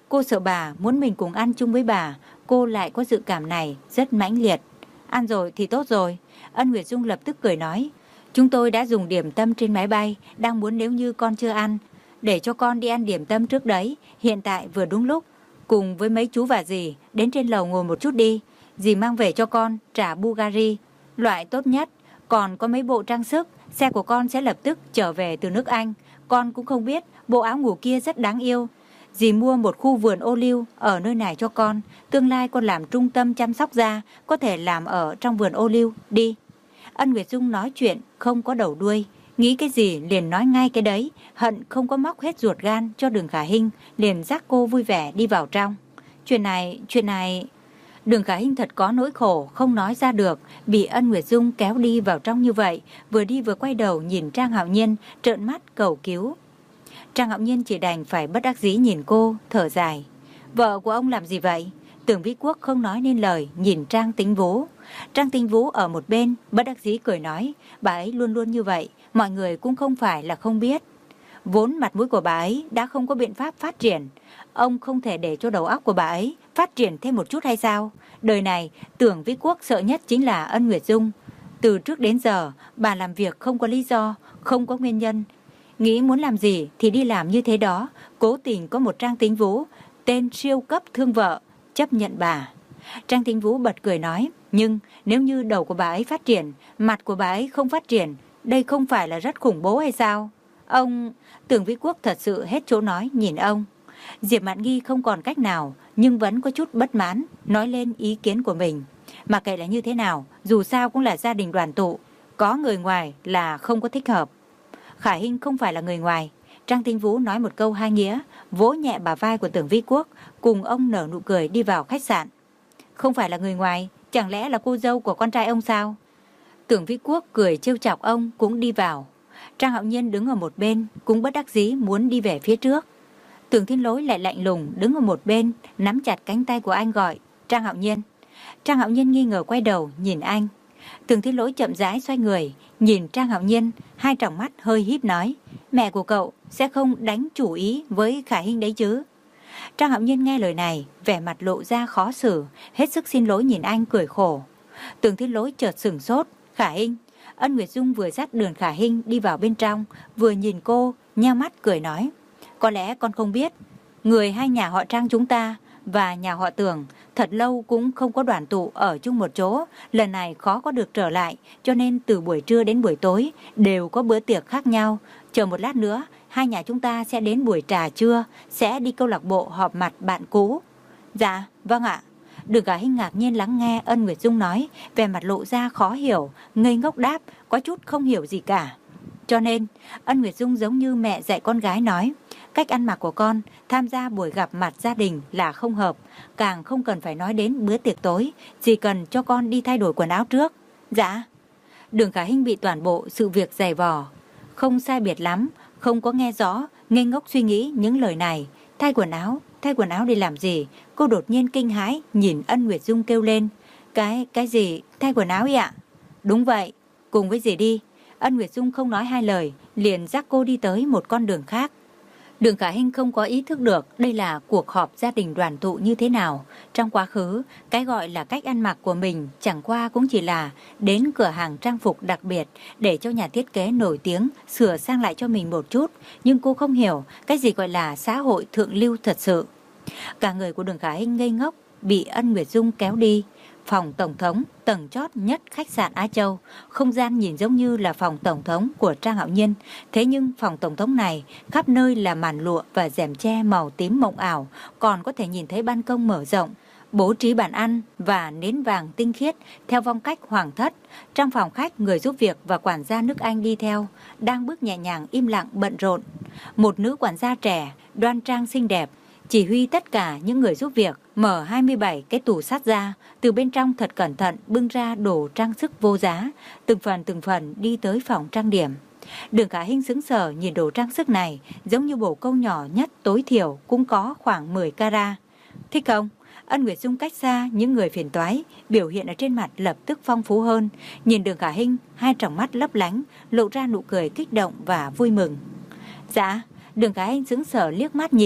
A: Cô sợ bà muốn mình cùng ăn chung với bà. Cô lại có dự cảm này rất mãnh liệt. Ăn rồi thì tốt rồi. Ân Nguyệt Dung lập tức cười nói. Chúng tôi đã dùng điểm tâm trên máy bay. Đang muốn nếu như con chưa ăn, để cho con đi ăn điểm tâm trước đấy. Hiện tại vừa đúng lúc. Cùng với mấy chú và dì đến trên lầu ngồi một chút đi. Dì mang về cho con trà Bulgari, loại tốt nhất. Còn có mấy bộ trang sức. Xe của con sẽ lập tức trở về từ nước Anh. Con cũng không biết bộ áo ngủ kia rất đáng yêu. Dì mua một khu vườn ô liu ở nơi này cho con. Tương lai con làm trung tâm chăm sóc da, có thể làm ở trong vườn ô liu. Đi. Ân Nguyệt Dung nói chuyện không có đầu đuôi. Nghĩ cái gì liền nói ngay cái đấy. Hận không có móc hết ruột gan cho Đường Khả Hinh. Liền dắt cô vui vẻ đi vào trong. Chuyện này, chuyện này... Đường Khả Hinh thật có nỗi khổ không nói ra được. Bị Ân Nguyệt Dung kéo đi vào trong như vậy. Vừa đi vừa quay đầu nhìn Trang Hạo Nhiên, trợn mắt cầu cứu. Trang Hạo Nhiên chỉ đành phải bất đắc dĩ nhìn cô, thở dài. Vợ của ông làm gì vậy? Tưởng Vĩ Quốc không nói nên lời, nhìn Trang Tính Vũ. Trang Tính Vũ ở một bên, bất đắc dĩ cười nói. Bà ấy luôn luôn như vậy, mọi người cũng không phải là không biết. Vốn mặt mũi của bà ấy đã không có biện pháp phát triển. Ông không thể để cho đầu óc của bà ấy phát triển thêm một chút hay sao? Đời này, Tưởng Vĩ Quốc sợ nhất chính là Ân Nguyệt Dung. Từ trước đến giờ, bà làm việc không có lý do, không có nguyên nhân. Nghĩ muốn làm gì thì đi làm như thế đó. Cố tình có một Trang Tính Vũ, tên siêu cấp thương vợ, chấp nhận bà. Trang Tính Vũ bật cười nói. Nhưng nếu như đầu của bà ấy phát triển, mặt của bà ấy không phát triển, đây không phải là rất khủng bố hay sao? Ông... Tưởng Vĩ Quốc thật sự hết chỗ nói, nhìn ông. Diệp Mạn Nghi không còn cách nào, nhưng vẫn có chút bất mãn, nói lên ý kiến của mình. Mà kệ là như thế nào, dù sao cũng là gia đình đoàn tụ, có người ngoài là không có thích hợp. Khả Hinh không phải là người ngoài. Trang Tính Vũ nói một câu hai nghĩa, vỗ nhẹ bả vai của Tưởng Vĩ Quốc, cùng ông nở nụ cười đi vào khách sạn. Không phải là người ngoài, chẳng lẽ là cô dâu của con trai ông sao? Tưởng Vĩ Quốc cười trêu chọc ông cũng đi vào. Trang Hạo Nhiên đứng ở một bên, cũng bất đắc dĩ muốn đi về phía trước. Tưởng Thiên Lỗi lại lạnh lùng đứng ở một bên, nắm chặt cánh tay của anh gọi. Trang Hạo Nhiên. Trang Hạo Nhiên nghi ngờ quay đầu, nhìn anh. Tưởng Thiên Lỗi chậm rãi xoay người, nhìn Trang Hạo Nhiên, hai tròng mắt hơi híp nói. Mẹ của cậu sẽ không đánh chủ ý với Khả Hinh đấy chứ? Trang Hạo Nhiên nghe lời này, vẻ mặt lộ ra khó xử, hết sức xin lỗi nhìn anh cười khổ. Tưởng Thiên Lỗi chợt sửng sốt. Khả Hinh. Ân Nguyệt Dung vừa dắt Đường Khả Hinh đi vào bên trong, vừa nhìn cô, nheo mắt cười nói. Có lẽ con không biết, người hai nhà họ Trang chúng ta và nhà họ Tưởng thật lâu cũng không có đoàn tụ ở chung một chỗ. Lần này khó có được trở lại, cho nên từ buổi trưa đến buổi tối đều có bữa tiệc khác nhau. Chờ một lát nữa, hai nhà chúng ta sẽ đến buổi trà trưa, sẽ đi câu lạc bộ họp mặt bạn cũ. Dạ, vâng ạ. Đường Khả Hinh ngạc nhiên lắng nghe Ân Nguyệt Dung nói, vẻ mặt lộ ra khó hiểu, ngây ngốc đáp, có chút không hiểu gì cả. Cho nên, Ân Nguyệt Dung giống như mẹ dạy con gái nói, cách ăn mặc của con tham gia buổi gặp mặt gia đình là không hợp, càng không cần phải nói đến bữa tiệc tối, chỉ cần cho con đi thay đổi quần áo trước. Dạ. Đường Khả Hinh bị toàn bộ sự việc dày vò, không sai biệt lắm, không có nghe rõ, ngây ngốc suy nghĩ những lời này. Thay quần áo, thay quần áo đi làm gì? Cô đột nhiên kinh hãi, nhìn Ân Nguyệt Dung kêu lên. Cái, cái gì? Thay quần áo ấy ạ? Đúng vậy, cùng với dì đi. Ân Nguyệt Dung không nói hai lời, liền dắt cô đi tới một con đường khác. Đường Khả Hinh không có ý thức được đây là cuộc họp gia đình đoàn tụ như thế nào. Trong quá khứ, cái gọi là cách ăn mặc của mình chẳng qua cũng chỉ là đến cửa hàng trang phục đặc biệt để cho nhà thiết kế nổi tiếng sửa sang lại cho mình một chút. Nhưng cô không hiểu cái gì gọi là xã hội thượng lưu thật sự. Cả người của Đường Khả Hinh ngây ngốc, bị Ân Nguyệt Dung kéo đi. Phòng tổng thống, tầng chót nhất khách sạn Á Châu. Không gian nhìn giống như là phòng tổng thống của Trang Hạo Nhiên. Thế nhưng phòng tổng thống này khắp nơi là màn lụa và rèm tre màu tím mộng ảo. Còn có thể nhìn thấy ban công mở rộng, bố trí bàn ăn và nến vàng tinh khiết theo phong cách hoàng thất. Trong phòng khách, người giúp việc và quản gia nước Anh đi theo, đang bước nhẹ nhàng im lặng bận rộn. Một nữ quản gia trẻ, đoan trang xinh đẹp, chỉ huy tất cả những người giúp việc, mở hai mươi bảy cái tủ sắt ra, từ bên trong thật cẩn thận bưng ra đồ trang sức vô giá, từng phần từng phần đi tới phòng trang điểm. Đường Khả Hinh sững sờ nhìn đồ trang sức này, giống như bồ câu nhỏ nhất tối thiểu cũng có khoảng mười carat. Thích không? Ân Nguyệt Dung cách xa những người phiền toái, biểu hiện ở trên mặt lập tức phong phú hơn. Nhìn Đường Khả Hinh, hai tròng mắt lấp lánh, lộ ra nụ cười kích động và vui mừng. Dạ. Đường Khả Hinh sững sờ liếc mắt nhìn,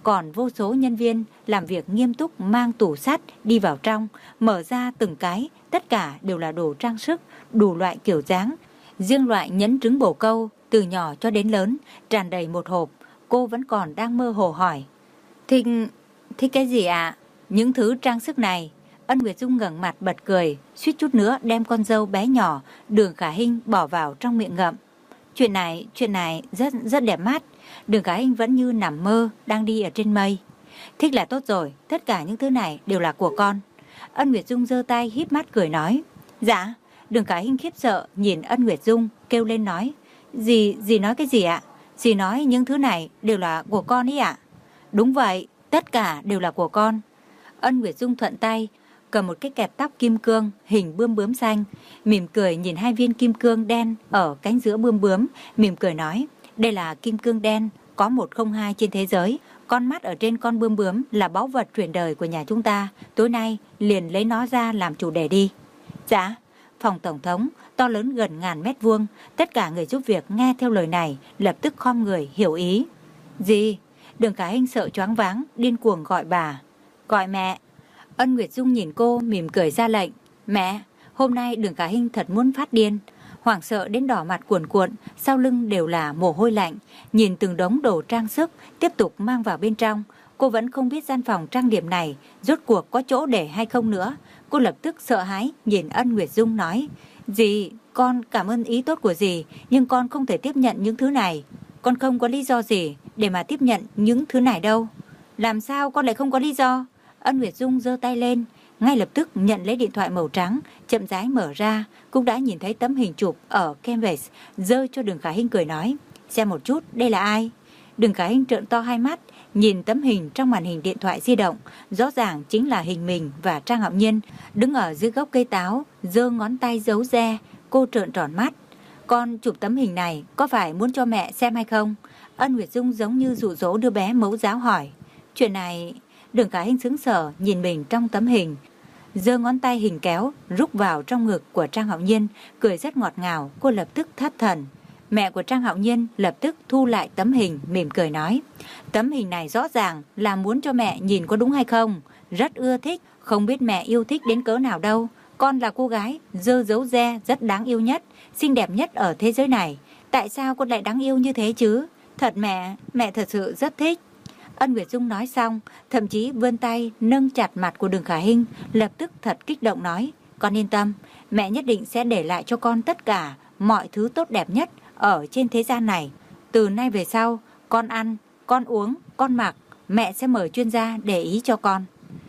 A: còn vô số nhân viên làm việc nghiêm túc mang tủ sắt đi vào trong, mở ra từng cái, tất cả đều là đồ trang sức, đủ loại kiểu dáng. Riêng loại nhẫn trứng bồ câu, từ nhỏ cho đến lớn, tràn đầy một hộp. Cô vẫn còn đang mơ hồ hỏi. Thích, thích cái gì ạ? À? Những thứ trang sức này. Ân Nguyệt Dung ngẩng mặt bật cười, suýt chút nữa đem con dâu bé nhỏ Đường Khả Hinh bỏ vào trong miệng ngậm. Chuyện này, chuyện này rất rất đẹp mắt. Đường Khả Hinh vẫn như nằm mơ, đang đi ở trên mây. Thích là tốt rồi, tất cả những thứ này đều là của con. Ân Nguyệt Dung giơ tay híp mắt cười nói. Dạ. Đường Khả Hinh khiếp sợ nhìn Ân Nguyệt Dung, kêu lên nói. Dì, dì nói cái gì ạ? Dì nói những thứ này đều là của con ấy ạ? Đúng vậy, tất cả đều là của con. Ân Nguyệt Dung thuận tay cầm một cái kẹp tóc kim cương hình bươm bướm xanh, mỉm cười nhìn hai viên kim cương đen ở cánh giữa bươm bướm, mỉm cười nói, đây là kim cương đen, có một không hai trên thế giới. Con mắt ở trên con bươm bướm là báu vật truyền đời của nhà chúng ta, tối nay liền lấy nó ra làm chủ đề đi. Dạ. Phòng tổng thống to lớn gần ngàn mét vuông, tất cả người giúp việc nghe theo lời này lập tức khom người hiểu ý. Gì? Đường Khả Hinh sợ choáng váng, điên cuồng gọi bà. Gọi mẹ. Ân Nguyệt Dung nhìn cô mỉm cười ra lệnh. Mẹ. Hôm nay Đường Khả Hinh thật muốn phát điên, hoảng sợ đến đỏ mặt cuồn cuộn, sau lưng đều là mồ hôi lạnh, nhìn từng đống đồ trang sức tiếp tục mang vào bên trong. Cô vẫn không biết gian phòng trang điểm này rốt cuộc có chỗ để hay không nữa. Cô lập tức sợ hãi nhìn Ân Nguyệt Dung nói, dì, con cảm ơn ý tốt của dì, nhưng con không thể tiếp nhận những thứ này. Con không có lý do gì để mà tiếp nhận những thứ này đâu. Làm sao con lại không có lý do? Ân Nguyệt Dung giơ tay lên, ngay lập tức nhận lấy điện thoại màu trắng, chậm rãi mở ra, cũng đã nhìn thấy tấm hình chụp ở canvas, giơ cho Đường Khả Hinh cười nói, xem một chút, đây là ai? Đường Khả Hinh trợn to hai mắt, nhìn tấm hình trong màn hình điện thoại di động, rõ ràng chính là hình mình và Trang Hạo Nhiên đứng ở dưới gốc cây táo, giơ ngón tay giấu re. Cô trợn tròn mắt. Con chụp tấm hình này có phải muốn cho mẹ xem hay không? Ân Nguyệt Dung giống như dụ dỗ đứa bé mẫu giáo hỏi. Chuyện này... Đường Khả Hinh sững sờ nhìn mình trong tấm hình, giơ ngón tay hình kéo rúc vào trong ngực của Trang Hạo Nhiên, cười rất ngọt ngào. Cô lập tức thất thần. Mẹ của Trang Hạo Nhiên lập tức thu lại tấm hình, mỉm cười nói, tấm hình này rõ ràng là muốn cho mẹ nhìn, có đúng hay không? Rất ưa thích, không biết mẹ yêu thích đến cỡ nào đâu. Con là cô gái giơ dấu re rất đáng yêu nhất, xinh đẹp nhất ở thế giới này. Tại sao con lại đáng yêu như thế chứ? Thật mẹ, mẹ thật sự rất thích. Ân Nguyệt Dung nói xong, thậm chí vươn tay nâng chặt mặt của Đường Khả Hinh, lập tức thật kích động nói, con yên tâm, mẹ nhất định sẽ để lại cho con tất cả mọi thứ tốt đẹp nhất ở trên thế gian này. Từ nay về sau, con ăn, con uống, con mặc, mẹ sẽ mời chuyên gia để ý cho con.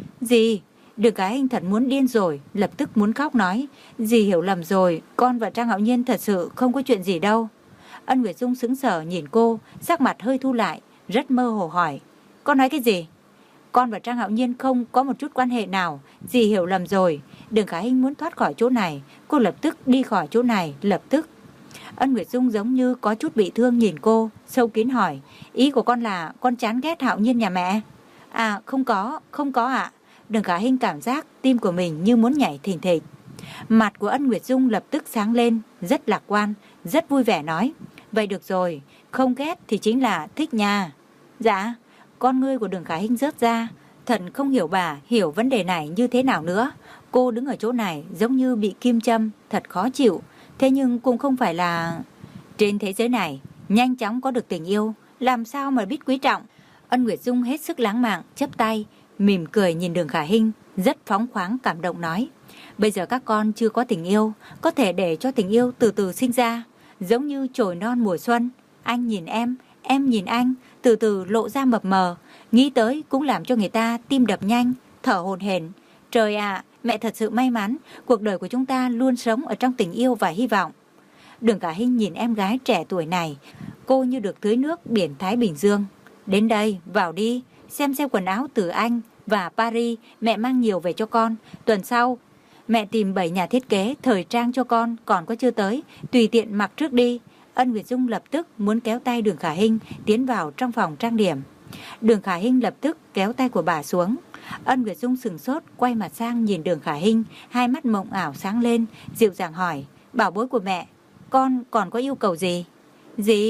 A: Dì, Đường Khả Hinh thật muốn điên rồi, lập tức muốn khóc nói, dì hiểu lầm rồi, con và Trang Hạo Nhiên thật sự không có chuyện gì đâu. Ân Nguyệt Dung sững sờ nhìn cô, sắc mặt hơi thu lại, rất mơ hồ hỏi, con nói cái gì? Con và Trang Hạo Nhiên không có một chút quan hệ nào, dì hiểu lầm rồi. Đường Khả Hinh muốn thoát khỏi chỗ này, cô lập tức đi khỏi chỗ này, lập tức. Ân Nguyệt Dung giống như có chút bị thương nhìn cô, sâu kín hỏi, ý của con là con chán ghét Hạo Nhiên nhà mẹ? À không có, không có ạ. Đường Khả Hinh cảm giác tim của mình như muốn nhảy thình thịch. Mặt của Ân Nguyệt Dung lập tức sáng lên, rất lạc quan, rất vui vẻ nói, vậy được rồi, không ghét thì chính là thích nha. Dạ. Con ngươi của Đường Khả Hinh rớt ra, thật không hiểu bà hiểu vấn đề này như thế nào nữa. Cô đứng ở chỗ này giống như bị kim châm, thật khó chịu. Thế nhưng cũng không phải là... Trên thế giới này, nhanh chóng có được tình yêu, làm sao mà biết quý trọng. Ân Nguyệt Dung hết sức lãng mạn, chắp tay, mỉm cười nhìn Đường Khả Hinh, rất phóng khoáng cảm động nói, bây giờ các con chưa có tình yêu, có thể để cho tình yêu từ từ sinh ra, giống như chồi non mùa xuân. Anh nhìn em, em nhìn anh, từ từ lộ ra mập mờ, nghĩ tới cũng làm cho người ta tim đập nhanh, thở hổn hển. Trời ạ, mẹ thật sự may mắn, cuộc đời của chúng ta luôn sống ở trong tình yêu và hy vọng. Đường Khả Hinh nhìn em gái trẻ tuổi này, cô như được tưới nước biển Thái Bình Dương. Đến đây, vào đi, xem xem quần áo từ Anh và Paris mẹ mang nhiều về cho con. Tuần sau, mẹ tìm bảy nhà thiết kế thời trang cho con, còn có chưa tới, tùy tiện mặc trước đi. Ân Nguyệt Dung lập tức muốn kéo tay Đường Khả Hinh tiến vào trong phòng trang điểm. Đường Khả Hinh lập tức kéo tay của bà xuống. Ân Nguyệt Dung sừng sốt, quay mặt sang nhìn Đường Khả Hinh, hai mắt mộng ảo sáng lên, dịu dàng hỏi, bảo bối của mẹ, con còn có yêu cầu gì? Gì?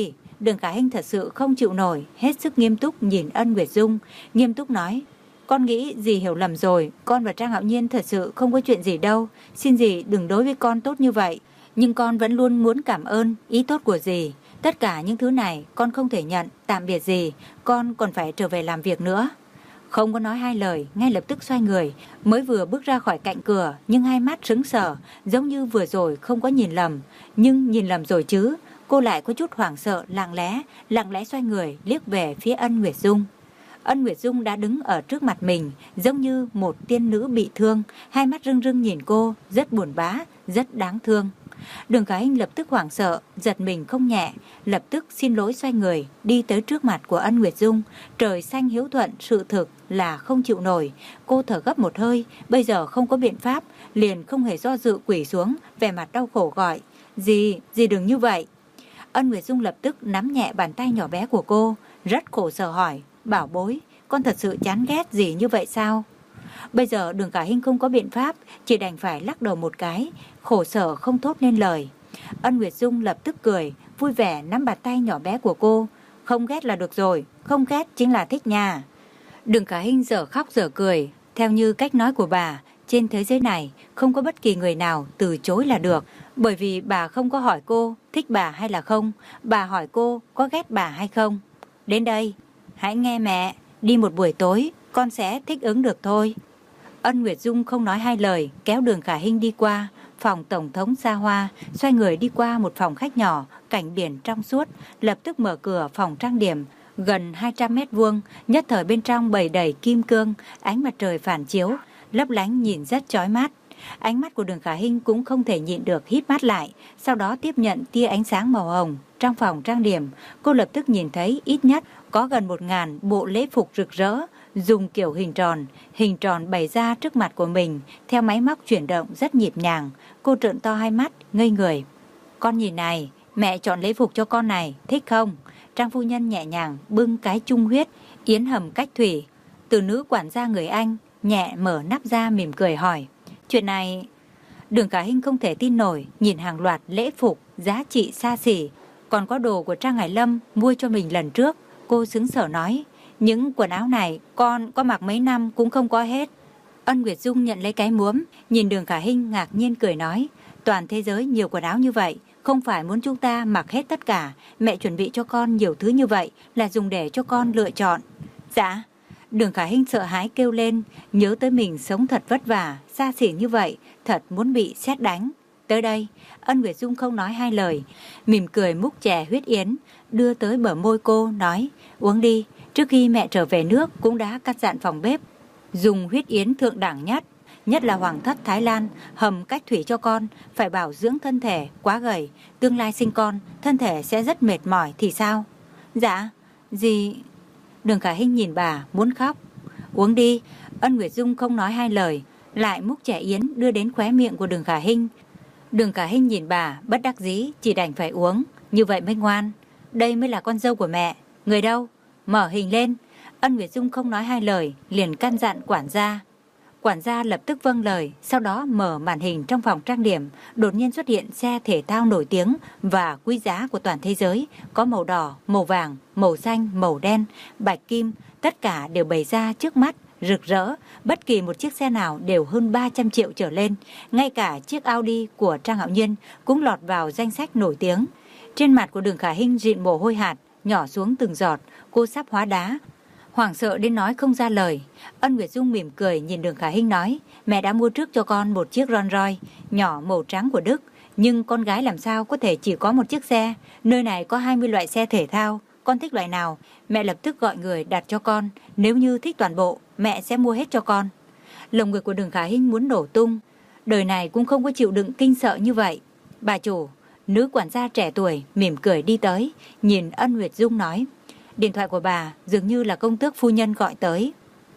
A: Đường Khả Hinh thật sự không chịu nổi, hết sức nghiêm túc nhìn Ân Nguyệt Dung, nghiêm túc nói: con nghĩ dì hiểu lầm rồi, con và Trang Hạo Nhiên thật sự không có chuyện gì đâu, xin dì đừng đối với con tốt như vậy. Nhưng con vẫn luôn muốn cảm ơn ý tốt của dì. Tất cả những thứ này con không thể nhận, tạm biệt dì, con còn phải trở về làm việc nữa. Không có nói hai lời, ngay lập tức xoay người, mới vừa bước ra khỏi cạnh cửa, nhưng hai mắt sững sờ, giống như vừa rồi không có nhìn lầm, nhưng nhìn lầm rồi chứ. Cô lại có chút hoảng sợ, lặng lẽ, lặng lẽ xoay người, liếc về phía Ân Nguyệt Dung. Ân Nguyệt Dung đã đứng ở trước mặt mình, giống như một tiên nữ bị thương, hai mắt rưng rưng nhìn cô, rất buồn bã, rất đáng thương. Đường Khả Hinh lập tức hoảng sợ, giật mình không nhẹ, lập tức xin lỗi xoay người, đi tới trước mặt của Ân Nguyệt Dung. Trời xanh hiếu thuận, sự thực là không chịu nổi. Cô thở gấp một hơi, bây giờ không có biện pháp, liền không hề do dự quỳ xuống, vẻ mặt đau khổ gọi: dì, dì đừng như vậy. Ân Nguyệt Dung lập tức nắm nhẹ bàn tay nhỏ bé của cô, rất khổ sở hỏi: bảo bối, con thật sự chán ghét dì như vậy sao? Bây giờ Đường Khả Hinh không có biện pháp, chỉ đành phải lắc đầu một cái, khổ sở không thốt nên lời. Ân Nguyệt Dung lập tức cười, vui vẻ nắm bàn tay nhỏ bé của cô: không ghét là được rồi, không ghét chính là thích nha. Đường Khả Hinh dở khóc dở cười, theo như cách nói của bà, trên thế giới này không có bất kỳ người nào từ chối là được, bởi vì bà không có hỏi cô thích bà hay là không, bà hỏi cô có ghét bà hay không. Đến đây, hãy nghe mẹ, đi một buổi tối, con sẽ thích ứng được thôi. Ân Nguyệt Dung không nói hai lời, kéo Đường Khả Hinh đi qua phòng tổng thống xa hoa, xoay người đi qua một phòng khách nhỏ, cảnh biển trong suốt, lập tức mở cửa phòng trang điểm, gần hai trăm mét vuông, nhất thời bên trong bày đầy kim cương, ánh mặt trời phản chiếu, lấp lánh nhìn rất chói mắt. Ánh mắt của Đường Khả Hinh cũng không thể nhịn được híp mắt lại, sau đó tiếp nhận tia ánh sáng màu hồng. Trong phòng trang điểm, cô lập tức nhìn thấy ít nhất có gần một ngàn bộ lễ phục rực rỡ, dùng kiểu hình tròn, hình tròn bày ra trước mặt của mình, theo máy móc chuyển động rất nhịp nhàng. Cô trợn to hai mắt, ngây người. Con nhìn này, mẹ chọn lễ phục cho con này, thích không? Trang phu nhân nhẹ nhàng bưng cái chung huyết, yến hầm cách thủy. Từ nữ quản gia người Anh, nhẹ mở nắp ra mỉm cười hỏi. Chuyện này... Đường Khả Hinh không thể tin nổi, nhìn hàng loạt lễ phục, giá trị xa xỉ, còn có đồ của Trang Hải Lâm mua cho mình lần trước. Cô sững sờ nói, những quần áo này con có mặc mấy năm cũng không có hết. Ân Nguyệt Dung nhận lấy cái muỗng, nhìn Đường Khả Hinh ngạc nhiên cười nói, toàn thế giới nhiều quần áo như vậy, không phải muốn chúng ta mặc hết tất cả, mẹ chuẩn bị cho con nhiều thứ như vậy là dùng để cho con lựa chọn. Dạ. Đường Khả Hinh sợ hãi kêu lên, nhớ tới mình sống thật vất vả, xa xỉ như vậy, thật muốn bị sét đánh. Tới đây, Ân Nguyệt Dung không nói hai lời, mỉm cười múc chè huyết yến, đưa tới bờ môi cô, nói, uống đi, trước khi mẹ trở về nước cũng đã cắt dặn phòng bếp, dùng huyết yến thượng đẳng nhất, nhất là hoàng thất Thái Lan, hầm cách thủy cho con, phải bảo dưỡng thân thể, quá gầy, tương lai sinh con, thân thể sẽ rất mệt mỏi thì sao? Dạ, gì... Đường Khả Hinh nhìn bà, muốn khóc. Uống đi. Ân Nguyệt Dung không nói hai lời, lại múc chè yến đưa đến khóe miệng của Đường Khả Hinh. Đường Khả Hinh nhìn bà, bất đắc dĩ, chỉ đành phải uống, như vậy mới ngoan. Đây mới là con dâu của mẹ. Người đâu? Mở hình lên. Ân Nguyệt Dung không nói hai lời, liền căn dặn quản gia. Quản gia lập tức vâng lời, sau đó mở màn hình trong phòng trang điểm, đột nhiên xuất hiện xe thể thao nổi tiếng và quý giá của toàn thế giới, có màu đỏ, màu vàng, màu xanh, màu đen, bạch kim, tất cả đều bày ra trước mắt, rực rỡ, bất kỳ một chiếc xe nào đều hơn ba trăm triệu trở lên, ngay cả chiếc Audi của Trang Hạo Nhiên cũng lọt vào danh sách nổi tiếng. Trên mặt của Đường Khả Hinh rịn mồ hôi hạt, nhỏ xuống từng giọt, cô sắp hóa đá. Hoảng sợ đến nói không ra lời. Ân Nguyệt Dung mỉm cười nhìn Đường Khả Hinh nói, mẹ đã mua trước cho con một chiếc Rolls Royce nhỏ màu trắng của Đức, nhưng con gái làm sao có thể chỉ có một chiếc xe, nơi này có hai mươi loại xe thể thao, con thích loại nào, mẹ lập tức gọi người đặt cho con, nếu như thích toàn bộ, mẹ sẽ mua hết cho con. Lồng ngực của Đường Khả Hinh muốn nổ tung, đời này cũng không có chịu đựng kinh sợ như vậy. Bà chủ, nữ quản gia trẻ tuổi mỉm cười đi tới, nhìn Ân Nguyệt Dung nói, điện thoại của bà dường như là công tước phu nhân gọi tới.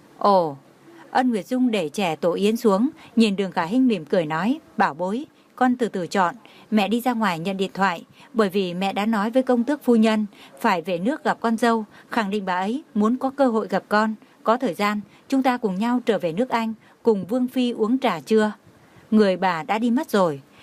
A: Ồ, Ân Nguyệt Dung để chè tổ yến xuống, nhìn Đường Khả Hinh mỉm cười nói, bảo bối, con từ từ chọn, mẹ đi ra ngoài nhận điện thoại, bởi vì mẹ đã nói với công tước phu nhân, phải về nước gặp con dâu, khẳng định bà ấy muốn có cơ hội gặp con, có thời gian, chúng ta cùng nhau trở về nước Anh, cùng Vương Phi uống trà trưa. Người bà đã đi mất rồi.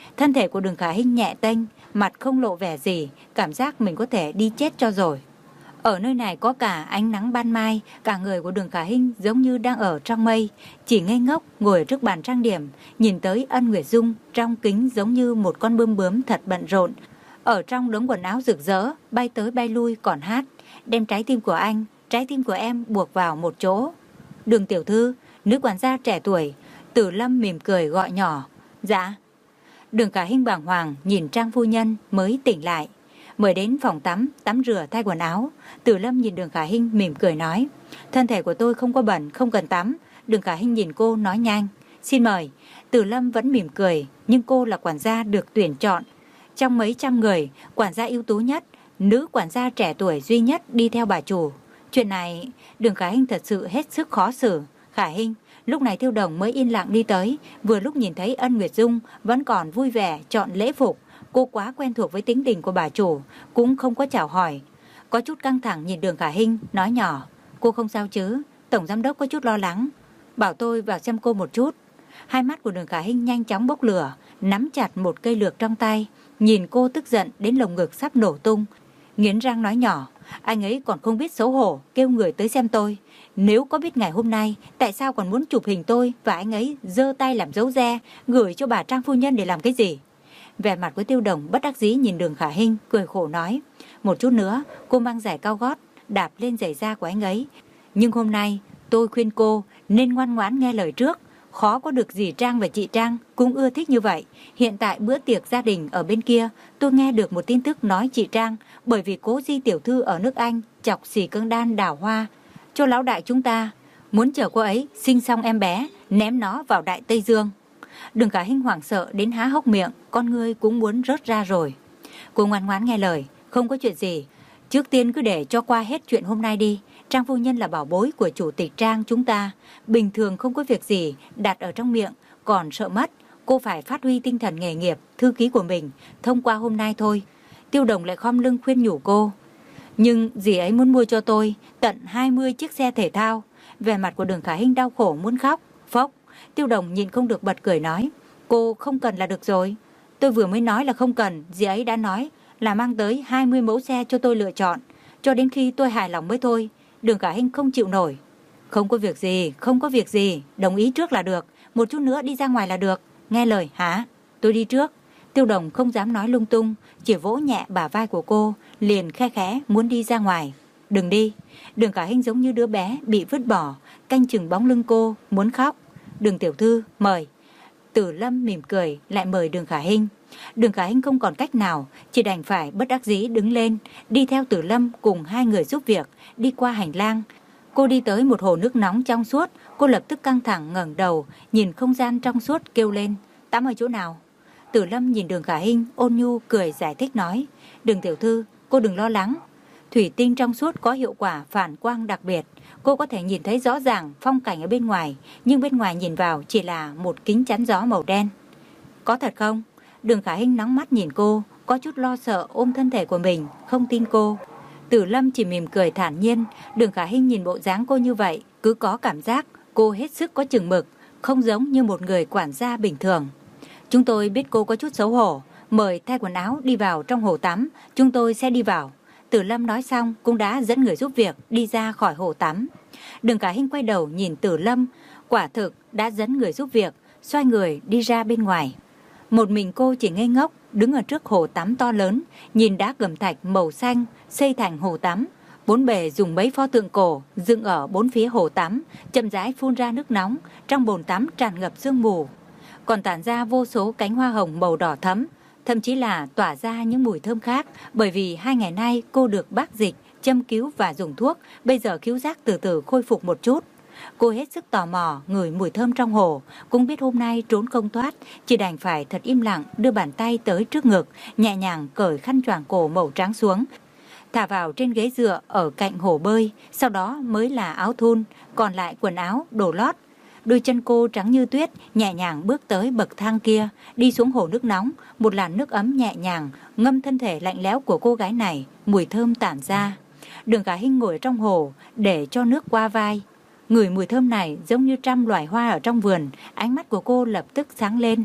A: Thân thể của Đường Khả Hinh nhẹ tênh, mặt không lộ vẻ gì, cảm giác mình có thể đi chết cho rồi. Ở nơi này có cả ánh nắng ban mai, cả người của Đường Khả Hinh giống như đang ở trong mây, chỉ ngây ngốc ngồi trước bàn trang điểm, nhìn tới Ân Nguyệt Dung trong kính giống như một con bướm bướm thật bận rộn. Ở trong đống quần áo rực rỡ, bay tới bay lui còn hát, đem trái tim của anh, trái tim của em buộc vào một chỗ. Đường tiểu thư, nữ quản gia trẻ tuổi. Tử Lâm mỉm cười gọi nhỏ. Dạ. Đường Khả Hinh bàng hoàng nhìn Trang phu nhân mới tỉnh lại. Mời đến phòng tắm, tắm rửa thay quần áo. Tử Lâm nhìn Đường Khả Hinh mỉm cười nói. Thân thể của tôi không có bẩn, không cần tắm. Đường Khả Hinh nhìn cô nói nhanh. Xin mời. Tử Lâm vẫn mỉm cười, nhưng cô là quản gia được tuyển chọn. Trong mấy trăm người, quản gia ưu tú nhất, nữ quản gia trẻ tuổi duy nhất đi theo bà chủ. Chuyện này, Đường Khả Hinh thật sự hết sức khó xử. Khả Hinh, lúc này Tiêu Đồng mới yên lặng đi tới, vừa lúc nhìn thấy Ân Nguyệt Dung vẫn còn vui vẻ chọn lễ phục. Cô quá quen thuộc với tính tình của bà chủ, cũng không có chào hỏi. Có chút căng thẳng nhìn Đường Khả Hinh, nói nhỏ. Cô không sao chứ, Tổng Giám Đốc có chút lo lắng. Bảo tôi vào xem cô một chút. Hai mắt của Đường Khả Hinh nhanh chóng bốc lửa, nắm chặt một cây lược trong tay, nhìn cô tức giận đến lồng ngực sắp nổ tung. Nghiến răng nói nhỏ. Anh ấy còn không biết xấu hổ, kêu người tới xem tôi. Nếu có biết ngày hôm nay, tại sao còn muốn chụp hình tôi và anh ấy giơ tay làm dấu re, gửi cho bà Trang phu nhân để làm cái gì? Vẻ mặt của Tiêu Đồng bất đắc dĩ nhìn Đường Khả Hinh, cười khổ nói. Một chút nữa, cô mang giày cao gót, đạp lên giày da của anh ấy. Nhưng hôm nay, tôi khuyên cô nên ngoan ngoãn nghe lời trước. Khó có được dì Trang và chị Trang cũng ưa thích như vậy. Hiện tại bữa tiệc gia đình ở bên kia, tôi nghe được một tin tức nói chị Trang, bởi vì cố Di tiểu thư ở nước Anh chọc xì cương đan đào hoa cho lão đại chúng ta, muốn chờ cô ấy sinh xong em bé, ném nó vào Đại Tây Dương. Đường Khả Hinh hoảng sợ đến há hốc miệng, con ngươi cũng muốn rớt ra rồi. Cô ngoan ngoãn nghe lời, không có chuyện gì. Trước tiên cứ để cho qua hết chuyện hôm nay đi. Trang phu nhân là bảo bối của chủ tịch Trang chúng ta, bình thường không có việc gì đặt ở trong miệng, còn sợ mất. Cô phải phát huy tinh thần nghề nghiệp, thư ký của mình, thông qua hôm nay thôi. Tiêu Đồng lại khom lưng khuyên nhủ cô. Nhưng dì ấy muốn mua cho tôi tận hai mươi chiếc xe thể thao. Vẻ mặt của Đường Khả Hinh đau khổ muốn khóc. Phốc, Tiêu Đồng nhìn không được bật cười nói. Cô không cần là được rồi. Tôi vừa mới nói là không cần, dì ấy đã nói là mang tới hai mươi mẫu xe cho tôi lựa chọn, cho đến khi tôi hài lòng mới thôi. Đường Khả Hinh không chịu nổi. Không có việc gì, không có việc gì, đồng ý trước là được, một chút nữa đi ra ngoài là được. Nghe lời hả? Tôi đi trước. Tiêu Đồng không dám nói lung tung, chỉ vỗ nhẹ bả vai của cô, liền khe khẽ muốn đi ra ngoài. Đừng đi. Đường Khả Hinh giống như đứa bé bị vứt bỏ, canh chừng bóng lưng cô, muốn khóc. Đường tiểu thư, mời. Tử Lâm mỉm cười lại mời Đường Khả Hinh. Đường Khả Hinh không còn cách nào, chỉ đành phải bất đắc dĩ đứng lên, đi theo Tử Lâm cùng hai người giúp việc, đi qua hành lang. Cô đi tới một hồ nước nóng trong suốt, cô lập tức căng thẳng ngẩng đầu, nhìn không gian trong suốt kêu lên, tắm ở chỗ nào? Tử Lâm nhìn Đường Khả Hinh ôn nhu cười giải thích nói, Đường tiểu thư, cô đừng lo lắng. Thủy tinh trong suốt có hiệu quả phản quang đặc biệt, cô có thể nhìn thấy rõ ràng phong cảnh ở bên ngoài, nhưng bên ngoài nhìn vào chỉ là một kính chắn gió màu đen. Có thật không? Đường Khả Hinh nóng mắt nhìn cô, có chút lo sợ ôm thân thể của mình, không tin cô. Tử Lâm chỉ mỉm cười thản nhiên. Đường Khả Hinh nhìn bộ dáng cô như vậy, cứ có cảm giác cô hết sức có chừng mực, không giống như một người quản gia bình thường. Chúng tôi biết cô có chút xấu hổ, mời thay quần áo đi vào trong hồ tắm, chúng tôi sẽ đi vào. Tử Lâm nói xong cũng đã dẫn người giúp việc đi ra khỏi hồ tắm. Đường Khả Hinh quay đầu nhìn Tử Lâm, quả thực đã dẫn người giúp việc, xoay người đi ra bên ngoài. Một mình cô chỉ ngây ngốc đứng ở trước hồ tắm to lớn, nhìn đá cẩm thạch màu xanh xây thành hồ tắm. Bốn bề dùng mấy pho tượng cổ dựng ở bốn phía hồ tắm, chậm rãi phun ra nước nóng, trong bồn tắm tràn ngập sương mù, còn tản ra vô số cánh hoa hồng màu đỏ thẫm, thậm chí là tỏa ra những mùi thơm khác, bởi vì hai ngày nay cô được bác dịch, châm cứu và dùng thuốc, bây giờ khứu giác từ từ khôi phục một chút. Cô hết sức tò mò ngửi mùi thơm trong hồ, cũng biết hôm nay trốn không thoát, chỉ đành phải thật im lặng đưa bàn tay tới trước ngực, nhẹ nhàng cởi khăn choàng cổ màu trắng xuống, thả vào trên ghế dựa ở cạnh hồ bơi, sau đó mới là áo thun, còn lại quần áo, đồ lót. Đôi chân cô trắng như tuyết, nhẹ nhàng bước tới bậc thang kia, đi xuống hồ nước nóng, một làn nước ấm nhẹ nhàng ngâm thân thể lạnh lẽo của cô gái này, mùi thơm tản ra. Đường Khả Hinh ngồi trong hồ, để cho nước qua vai. Ngửi mùi thơm này giống như trăm loài hoa ở trong vườn, ánh mắt của cô lập tức sáng lên.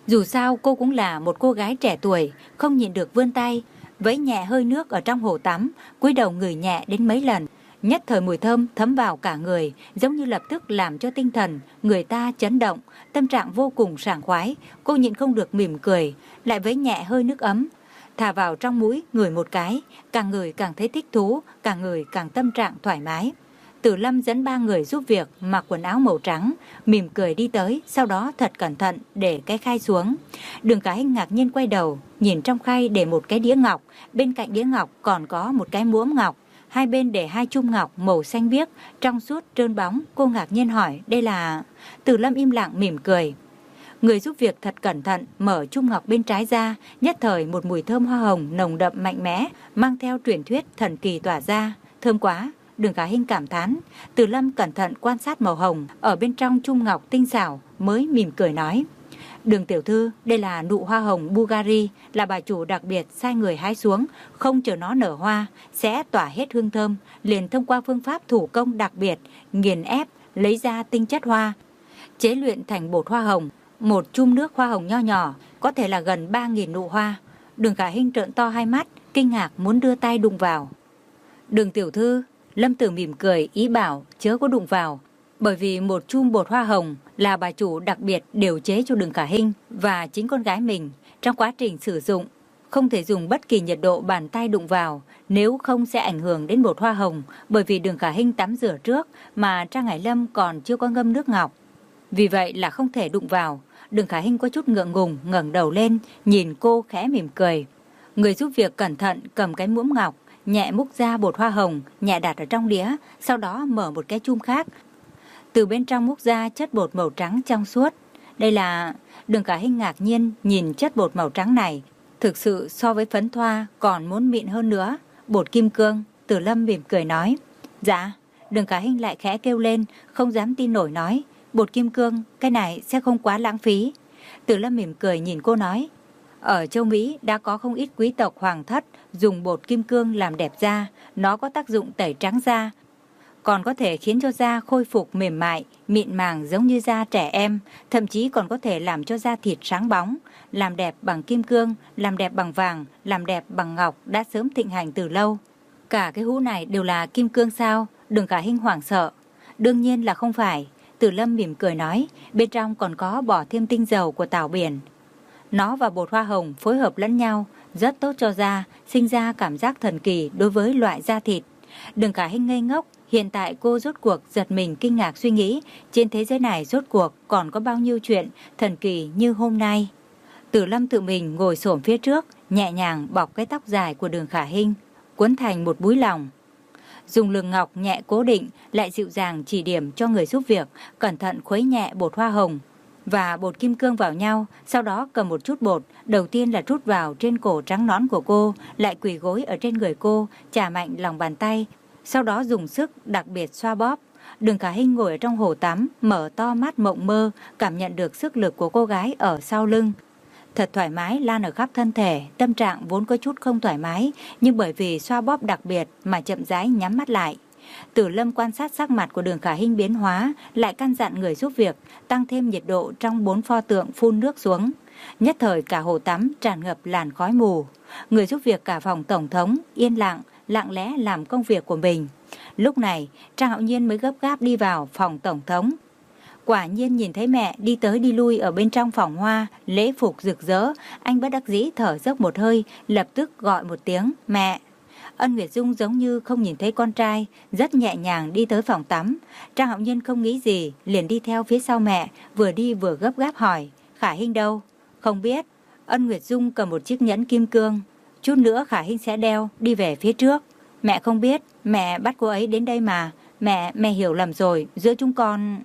A: Dù sao cô cũng là một cô gái trẻ tuổi, không nhịn được vươn tay, vẫy nhẹ hơi nước ở trong hồ tắm, cúi đầu ngửi nhẹ đến mấy lần. Nhất thời mùi thơm thấm vào cả người, giống như lập tức làm cho tinh thần người ta chấn động, tâm trạng vô cùng sảng khoái. Cô nhịn không được mỉm cười, lại vẫy nhẹ hơi nước ấm, thả vào trong mũi ngửi một cái, càng ngửi càng thấy thích thú, càng ngửi càng tâm trạng thoải mái. Tử Lâm dẫn ba người giúp việc mặc quần áo màu trắng, mỉm cười đi tới, sau đó thật cẩn thận để cái khay xuống. Đường Khả Hinh ngạc nhiên quay đầu, nhìn trong khay để một cái đĩa ngọc, bên cạnh đĩa ngọc còn có một cái muỗng ngọc, hai bên để hai chum ngọc màu xanh biếc, trong suốt trơn bóng. Cô ngạc nhiên hỏi, đây là... Tử Lâm im lặng mỉm cười. Người giúp việc thật cẩn thận mở chum ngọc bên trái ra, nhất thời một mùi thơm hoa hồng nồng đậm mạnh mẽ, mang theo truyền thuyết thần kỳ tỏa ra. Thơm quá! Đường Khả Hinh cảm thán. Tử Lâm cẩn thận quan sát màu hồng ở bên trong chum ngọc tinh xảo, mới mỉm cười nói, Đường tiểu thư, đây là nụ hoa hồng Bulgari, là bà chủ đặc biệt sai người hái xuống, không chờ nó nở hoa sẽ tỏa hết hương thơm, liền thông qua phương pháp thủ công đặc biệt nghiền ép lấy ra tinh chất hoa, chế luyện thành bột hoa hồng. Một chum nước hoa hồng nho nhỏ có thể là gần ba nghìn nụ hoa. Đường Khả Hinh trợn to hai mắt, kinh ngạc muốn đưa tay đụng vào. Đường tiểu thư, Lâm Tử mỉm cười ý bảo chớ có đụng vào, bởi vì một chum bột hoa hồng là bà chủ đặc biệt điều chế cho Đường Khả Hinh và chính con gái mình. Trong quá trình sử dụng, không thể dùng bất kỳ nhiệt độ bàn tay đụng vào, nếu không sẽ ảnh hưởng đến bột hoa hồng, bởi vì Đường Khả Hinh tắm rửa trước mà Trang Ngải Lâm còn chưa có ngâm nước ngọc. Vì vậy là không thể đụng vào. Đường Khả Hinh có chút ngượng ngùng, ngẩng đầu lên, nhìn cô khẽ mỉm cười. Người giúp việc cẩn thận cầm cái muỗng ngọc, nhẹ múc ra bột hoa hồng, nhẹ đặt ở trong đĩa, sau đó mở một cái chum khác. Từ bên trong múc ra chất bột màu trắng trong suốt. Đây là... Đường Khả Hinh ngạc nhiên nhìn chất bột màu trắng này, thực sự so với phấn thoa còn muốn mịn hơn nữa. Bột kim cương. Tử Lâm mỉm cười nói. Dạ. Đường Khả Hinh lại khẽ kêu lên, không dám tin nổi nói, bột kim cương, cái này sẽ không quá lãng phí. Tử Lâm mỉm cười nhìn cô nói, ở châu Mỹ đã có không ít quý tộc hoàng thất dùng bột kim cương làm đẹp da, nó có tác dụng tẩy trắng da, còn có thể khiến cho da khôi phục mềm mại, mịn màng giống như da trẻ em, thậm chí còn có thể làm cho da thịt sáng bóng. Làm đẹp bằng kim cương, làm đẹp bằng vàng, làm đẹp bằng ngọc đã sớm thịnh hành từ lâu. Cả cái hũ này đều là kim cương sao? Đường Khả Hinh hoảng sợ. Đương nhiên là không phải. Tử Lâm mỉm cười nói, bên trong còn có bỏ thêm tinh dầu của tảo biển. Nó và bột hoa hồng phối hợp lẫn nhau, rất tốt cho da, sinh ra cảm giác thần kỳ đối với loại da thịt. Đường Khả Hinh ngây ngốc, hiện tại cô rốt cuộc giật mình kinh ngạc suy nghĩ, trên thế giới này rốt cuộc còn có bao nhiêu chuyện thần kỳ như hôm nay. Tử Lâm tự mình ngồi xổm phía trước, nhẹ nhàng bọc cái tóc dài của Đường Khả Hinh, cuốn thành một búi lòng. Dùng lường ngọc nhẹ cố định, lại dịu dàng chỉ điểm cho người giúp việc, cẩn thận khuấy nhẹ bột hoa hồng và bột kim cương vào nhau, sau đó cầm một chút bột, đầu tiên là trút vào trên cổ trắng nõn của cô, lại quỳ gối ở trên người cô, chà mạnh lòng bàn tay, sau đó dùng sức đặc biệt xoa bóp. Đường Khả Hinh ngồi ở trong hồ tắm, mở to mắt mộng mơ, cảm nhận được sức lực của cô gái ở sau lưng. Thật thoải mái lan ở khắp thân thể, tâm trạng vốn có chút không thoải mái, nhưng bởi vì xoa bóp đặc biệt mà chậm rãi nhắm mắt lại. Tử Lâm quan sát sắc mặt của Đường Khả Hinh biến hóa, lại căn dặn người giúp việc tăng thêm nhiệt độ trong bốn pho tượng phun nước xuống. Nhất thời cả hồ tắm tràn ngập làn khói mù. Người giúp việc cả phòng tổng thống yên lặng, lặng lẽ làm công việc của mình. Lúc này, Trang Hạo Nhiên mới gấp gáp đi vào phòng tổng thống. Quả nhiên nhìn thấy mẹ đi tới đi lui ở bên trong phòng hoa, lễ phục rực rỡ, anh bất đắc dĩ thở dốc một hơi, lập tức gọi một tiếng, mẹ. Ân Nguyệt Dung giống như không nhìn thấy con trai, rất nhẹ nhàng đi tới phòng tắm. Trang Hạo Nhiên không nghĩ gì, liền đi theo phía sau mẹ, vừa đi vừa gấp gáp hỏi, Khả Hinh đâu? Không biết. Ân Nguyệt Dung cầm một chiếc nhẫn kim cương. Chút nữa Khả Hinh sẽ đeo, đi về phía trước. Mẹ không biết, mẹ bắt cô ấy đến đây mà. Mẹ, mẹ hiểu lầm rồi, giữa chúng con...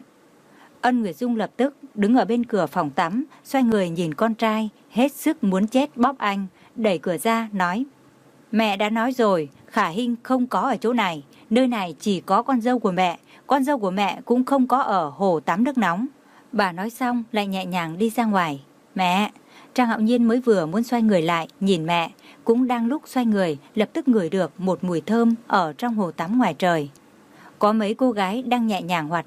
A: Ân Nguyệt Dung lập tức đứng ở bên cửa phòng tắm, xoay người nhìn con trai, hết sức muốn chết bóp anh, đẩy cửa ra, nói, mẹ đã nói rồi, Khả Hinh không có ở chỗ này, nơi này chỉ có con dâu của mẹ, con dâu của mẹ cũng không có ở hồ tắm nước nóng. Bà nói xong lại nhẹ nhàng đi ra ngoài. Mẹ! Trang Hạo Nhiên mới vừa muốn xoay người lại, nhìn mẹ, cũng đang lúc xoay người, lập tức ngửi được một mùi thơm ở trong hồ tắm ngoài trời. Có mấy cô gái đang nhẹ nhàng hoạt động,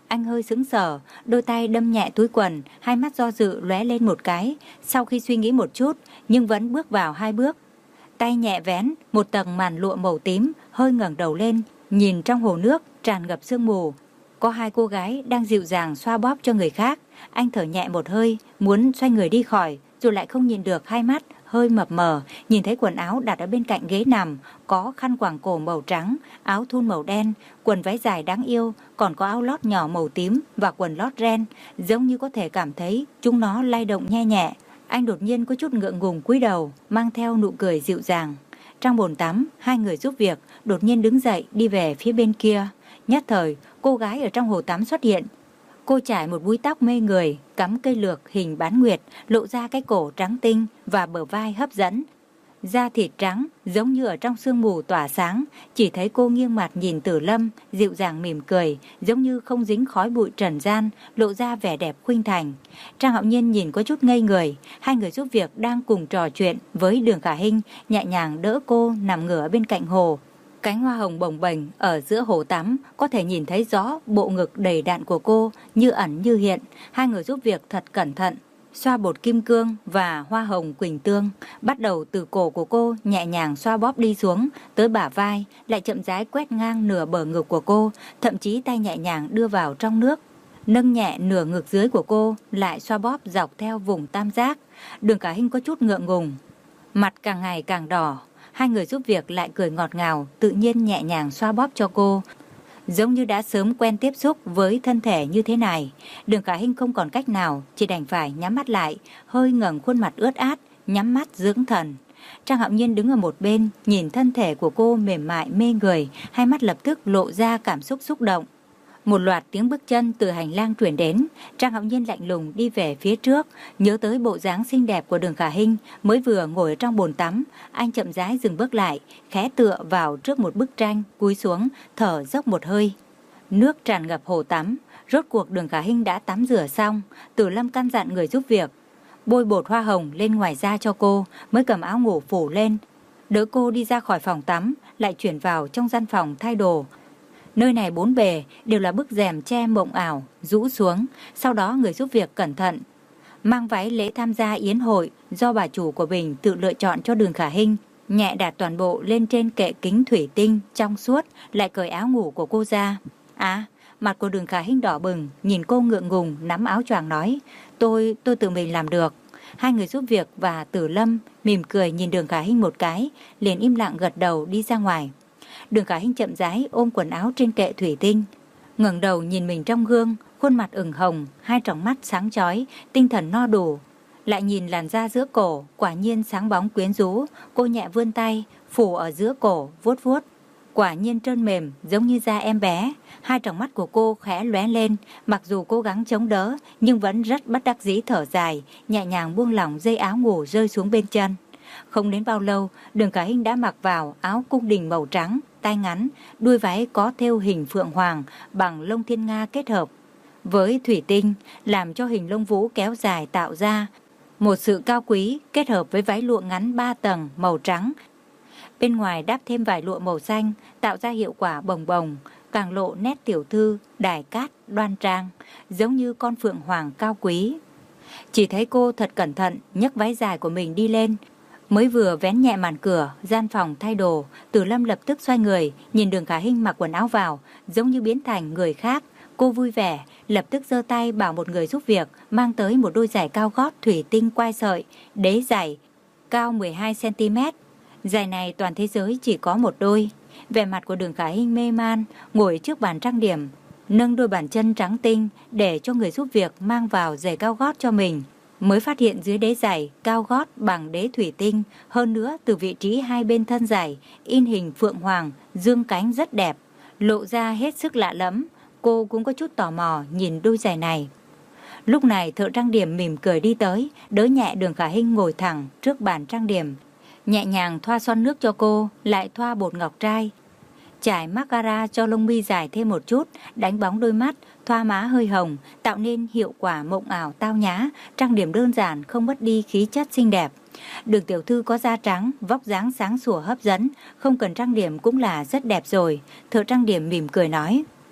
A: Anh hơi sững sờ, đôi tay đâm nhẹ túi quần, hai mắt do dự lóe lên một cái, sau khi suy nghĩ một chút, nhưng vẫn bước vào hai bước. Tay nhẹ vén một tầng màn lụa màu tím, hơi ngẩng đầu lên, nhìn trong hồ nước tràn ngập sương mù. Có hai cô gái đang dịu dàng xoa bóp cho người khác. Anh thở nhẹ một hơi, muốn xoay người đi khỏi, rồi lại không nhìn được, hai mắt hơi mập mờ, nhìn thấy quần áo đặt ở bên cạnh ghế nằm, có khăn quàng cổ màu trắng, áo thun màu đen, quần váy dài đáng yêu, còn có áo lót nhỏ màu tím và quần lót ren, giống như có thể cảm thấy chúng nó lay động nhẹ nhẹ. Anh đột nhiên có chút ngượng ngùng cúi đầu, mang theo nụ cười dịu dàng. Trong bồn tắm, hai người giúp việc đột nhiên đứng dậy đi về phía bên kia. Nhất thời, cô gái ở trong hồ tắm xuất hiện. Cô trải một búi tóc mê người, cắm cây lược hình bán nguyệt, lộ ra cái cổ trắng tinh và bờ vai hấp dẫn. Da thịt trắng, giống như ở trong sương mù tỏa sáng, chỉ thấy cô nghiêng mặt nhìn Tử Lâm, dịu dàng mỉm cười, giống như không dính khói bụi trần gian, lộ ra vẻ đẹp khuynh thành. Trang Hạo Nhiên nhìn có chút ngây người, hai người giúp việc đang cùng trò chuyện với Đường Khả Hinh, nhẹ nhàng đỡ cô nằm ngửa bên cạnh hồ. Cánh hoa hồng bồng bềnh ở giữa hồ tắm, có thể nhìn thấy rõ bộ ngực đầy đặn của cô, như ẩn như hiện. Hai người giúp việc thật cẩn thận, xoa bột kim cương và hoa hồng quỳnh tương, bắt đầu từ cổ của cô nhẹ nhàng xoa bóp đi xuống, tới bả vai, lại chậm rãi quét ngang nửa bờ ngực của cô, thậm chí tay nhẹ nhàng đưa vào trong nước, nâng nhẹ nửa ngực dưới của cô, lại xoa bóp dọc theo vùng tam giác. Đường Khả Hinh có chút ngượng ngùng, mặt càng ngày càng đỏ. Hai người giúp việc lại cười ngọt ngào, tự nhiên nhẹ nhàng xoa bóp cho cô, giống như đã sớm quen tiếp xúc với thân thể như thế này. Đường Khả Hinh không còn cách nào, chỉ đành phải nhắm mắt lại, hơi ngẩng khuôn mặt ướt át, nhắm mắt dưỡng thần. Trang Hạo Nhiên đứng ở một bên, nhìn thân thể của cô mềm mại mê người, hai mắt lập tức lộ ra cảm xúc xúc động. Một loạt tiếng bước chân từ hành lang truyền đến, Trang Hạo Nhiên lạnh lùng đi về phía trước, nhớ tới bộ dáng xinh đẹp của Đường Khả Hinh mới vừa ngồi ở trong bồn tắm, anh chậm rãi dừng bước lại, khẽ tựa vào trước một bức tranh, cúi xuống, thở dốc một hơi. Nước tràn ngập hồ tắm, rốt cuộc Đường Khả Hinh đã tắm rửa xong. Tử Lâm căn dặn người giúp việc bôi bột hoa hồng lên ngoài da cho cô, mới cầm áo ngủ phủ lên, đỡ cô đi ra khỏi phòng tắm, lại chuyển vào trong gian phòng thay đồ. Nơi này bốn bề đều là bức rèm che mộng ảo, rũ xuống. Sau đó người giúp việc cẩn thận mang váy lễ tham gia yến hội do bà chủ của Bình tự lựa chọn cho Đường Khả Hinh, nhẹ đặt toàn bộ lên trên kệ kính thủy tinh trong suốt, lại cởi áo ngủ của cô ra. À, mặt của Đường Khả Hinh đỏ bừng, nhìn cô ngượng ngùng nắm áo choàng nói, tôi tôi tự mình làm được. Hai người giúp việc và Tử Lâm mỉm cười nhìn Đường Khả Hinh một cái, liền im lặng gật đầu đi ra ngoài. Đường Khả Hinh chậm rãi ôm quần áo trên kệ thủy tinh, ngẩng đầu nhìn mình trong gương, khuôn mặt ửng hồng, hai tròng mắt sáng chói, tinh thần no đủ. Lại nhìn làn da giữa cổ, quả nhiên sáng bóng quyến rũ. Cô nhẹ vươn tay phủ ở giữa cổ, vuốt vuốt, quả nhiên trơn mềm giống như da em bé. Hai tròng mắt của cô khẽ lóe lên, mặc dù cố gắng chống đỡ nhưng vẫn rất bất đắc dĩ thở dài, nhẹ nhàng buông lỏng dây áo ngủ rơi xuống bên chân. Không đến bao lâu, Đường Khả Hinh đã mặc vào áo cung đình màu trắng, tay ngắn, đuôi váy có thêu hình phượng hoàng bằng lông thiên nga kết hợp với thủy tinh, làm cho hình lông vũ kéo dài tạo ra một sự cao quý, kết hợp với váy lụa ngắn ba tầng màu trắng. Bên ngoài đắp thêm vải lụa màu xanh, tạo ra hiệu quả bồng bồng, càng lộ nét tiểu thư, đài cát, đoan trang, giống như con phượng hoàng cao quý. Chỉ thấy cô thật cẩn thận nhấc váy dài của mình đi lên, mới vừa vén nhẹ màn cửa gian phòng thay đồ, Tử Lâm lập tức xoay người nhìn Đường Khả Hinh mặc quần áo vào, giống như biến thành người khác. Cô vui vẻ lập tức giơ tay bảo một người giúp việc mang tới một đôi giày cao gót thủy tinh quai sợi, đế giày cao mười hai xăng ti mét. Giày này toàn thế giới chỉ có một đôi. Vẻ mặt của Đường Khả Hinh mê man, ngồi trước bàn trang điểm, nâng đôi bàn chân trắng tinh để cho người giúp việc mang vào giày cao gót cho mình. Mới phát hiện dưới đế giày cao gót bằng đế thủy tinh, hơn nữa từ vị trí hai bên thân giày in hình phượng hoàng dương cánh rất đẹp, lộ ra hết sức lạ lẫm. Cô cũng có chút tò mò nhìn đôi giày này. Lúc này thợ trang điểm mỉm cười đi tới, đỡ nhẹ Đường Khả Hinh ngồi thẳng trước bàn trang điểm, nhẹ nhàng thoa son nước cho cô, lại thoa bột ngọc trai, trải mascara cho lông mi dài thêm một chút, đánh bóng đôi mắt, thoa má hơi hồng, tạo nên hiệu quả mộng ảo tao nhã. Trang điểm đơn giản không mất đi khí chất xinh đẹp. Đường tiểu thư có da trắng, vóc dáng sáng sủa hấp dẫn, không cần trang điểm cũng là rất đẹp rồi. Thợ trang điểm mỉm cười nói,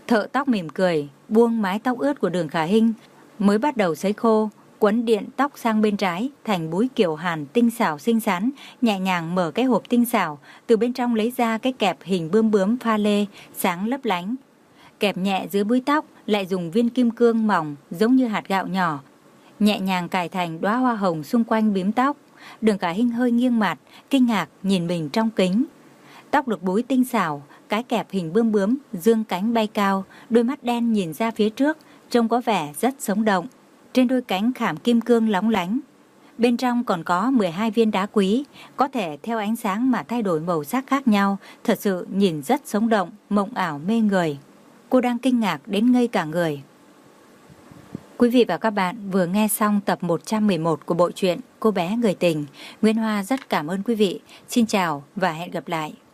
A: Thợ tóc mỉm cười, buông mái tóc ướt của Đường Khả Hinh mới bắt đầu sấy khô, quấn điện tóc sang bên trái thành búi kiểu hàn tinh xảo xinh xắn, nhẹ nhàng mở cái hộp tinh xảo, từ bên trong lấy ra cái kẹp hình bướm bướm pha lê sáng lấp lánh. Kẹp nhẹ dưới búi tóc, lại dùng viên kim cương mỏng giống như hạt gạo nhỏ, nhẹ nhàng cài thành đóa hoa hồng xung quanh bím tóc. Đường Khả Hinh hơi nghiêng mặt, kinh ngạc nhìn mình trong kính. Tóc được búi tinh xảo, cái kẹp hình bướm bướm dương cánh bay cao, đôi mắt đen nhìn ra phía trước, trông có vẻ rất sống động. Trên đôi cánh khảm kim cương lóng lánh. Bên trong còn có mười hai viên đá quý, có thể theo ánh sáng mà thay đổi màu sắc khác nhau, thật sự nhìn rất sống động, mộng ảo mê người. Cô đang kinh ngạc đến ngây cả người. Quý vị và các bạn vừa nghe xong tập một trăm mười một của bộ truyện Cô bé người tình. Nguyễn Hoa rất cảm ơn quý vị. Xin chào và hẹn gặp lại.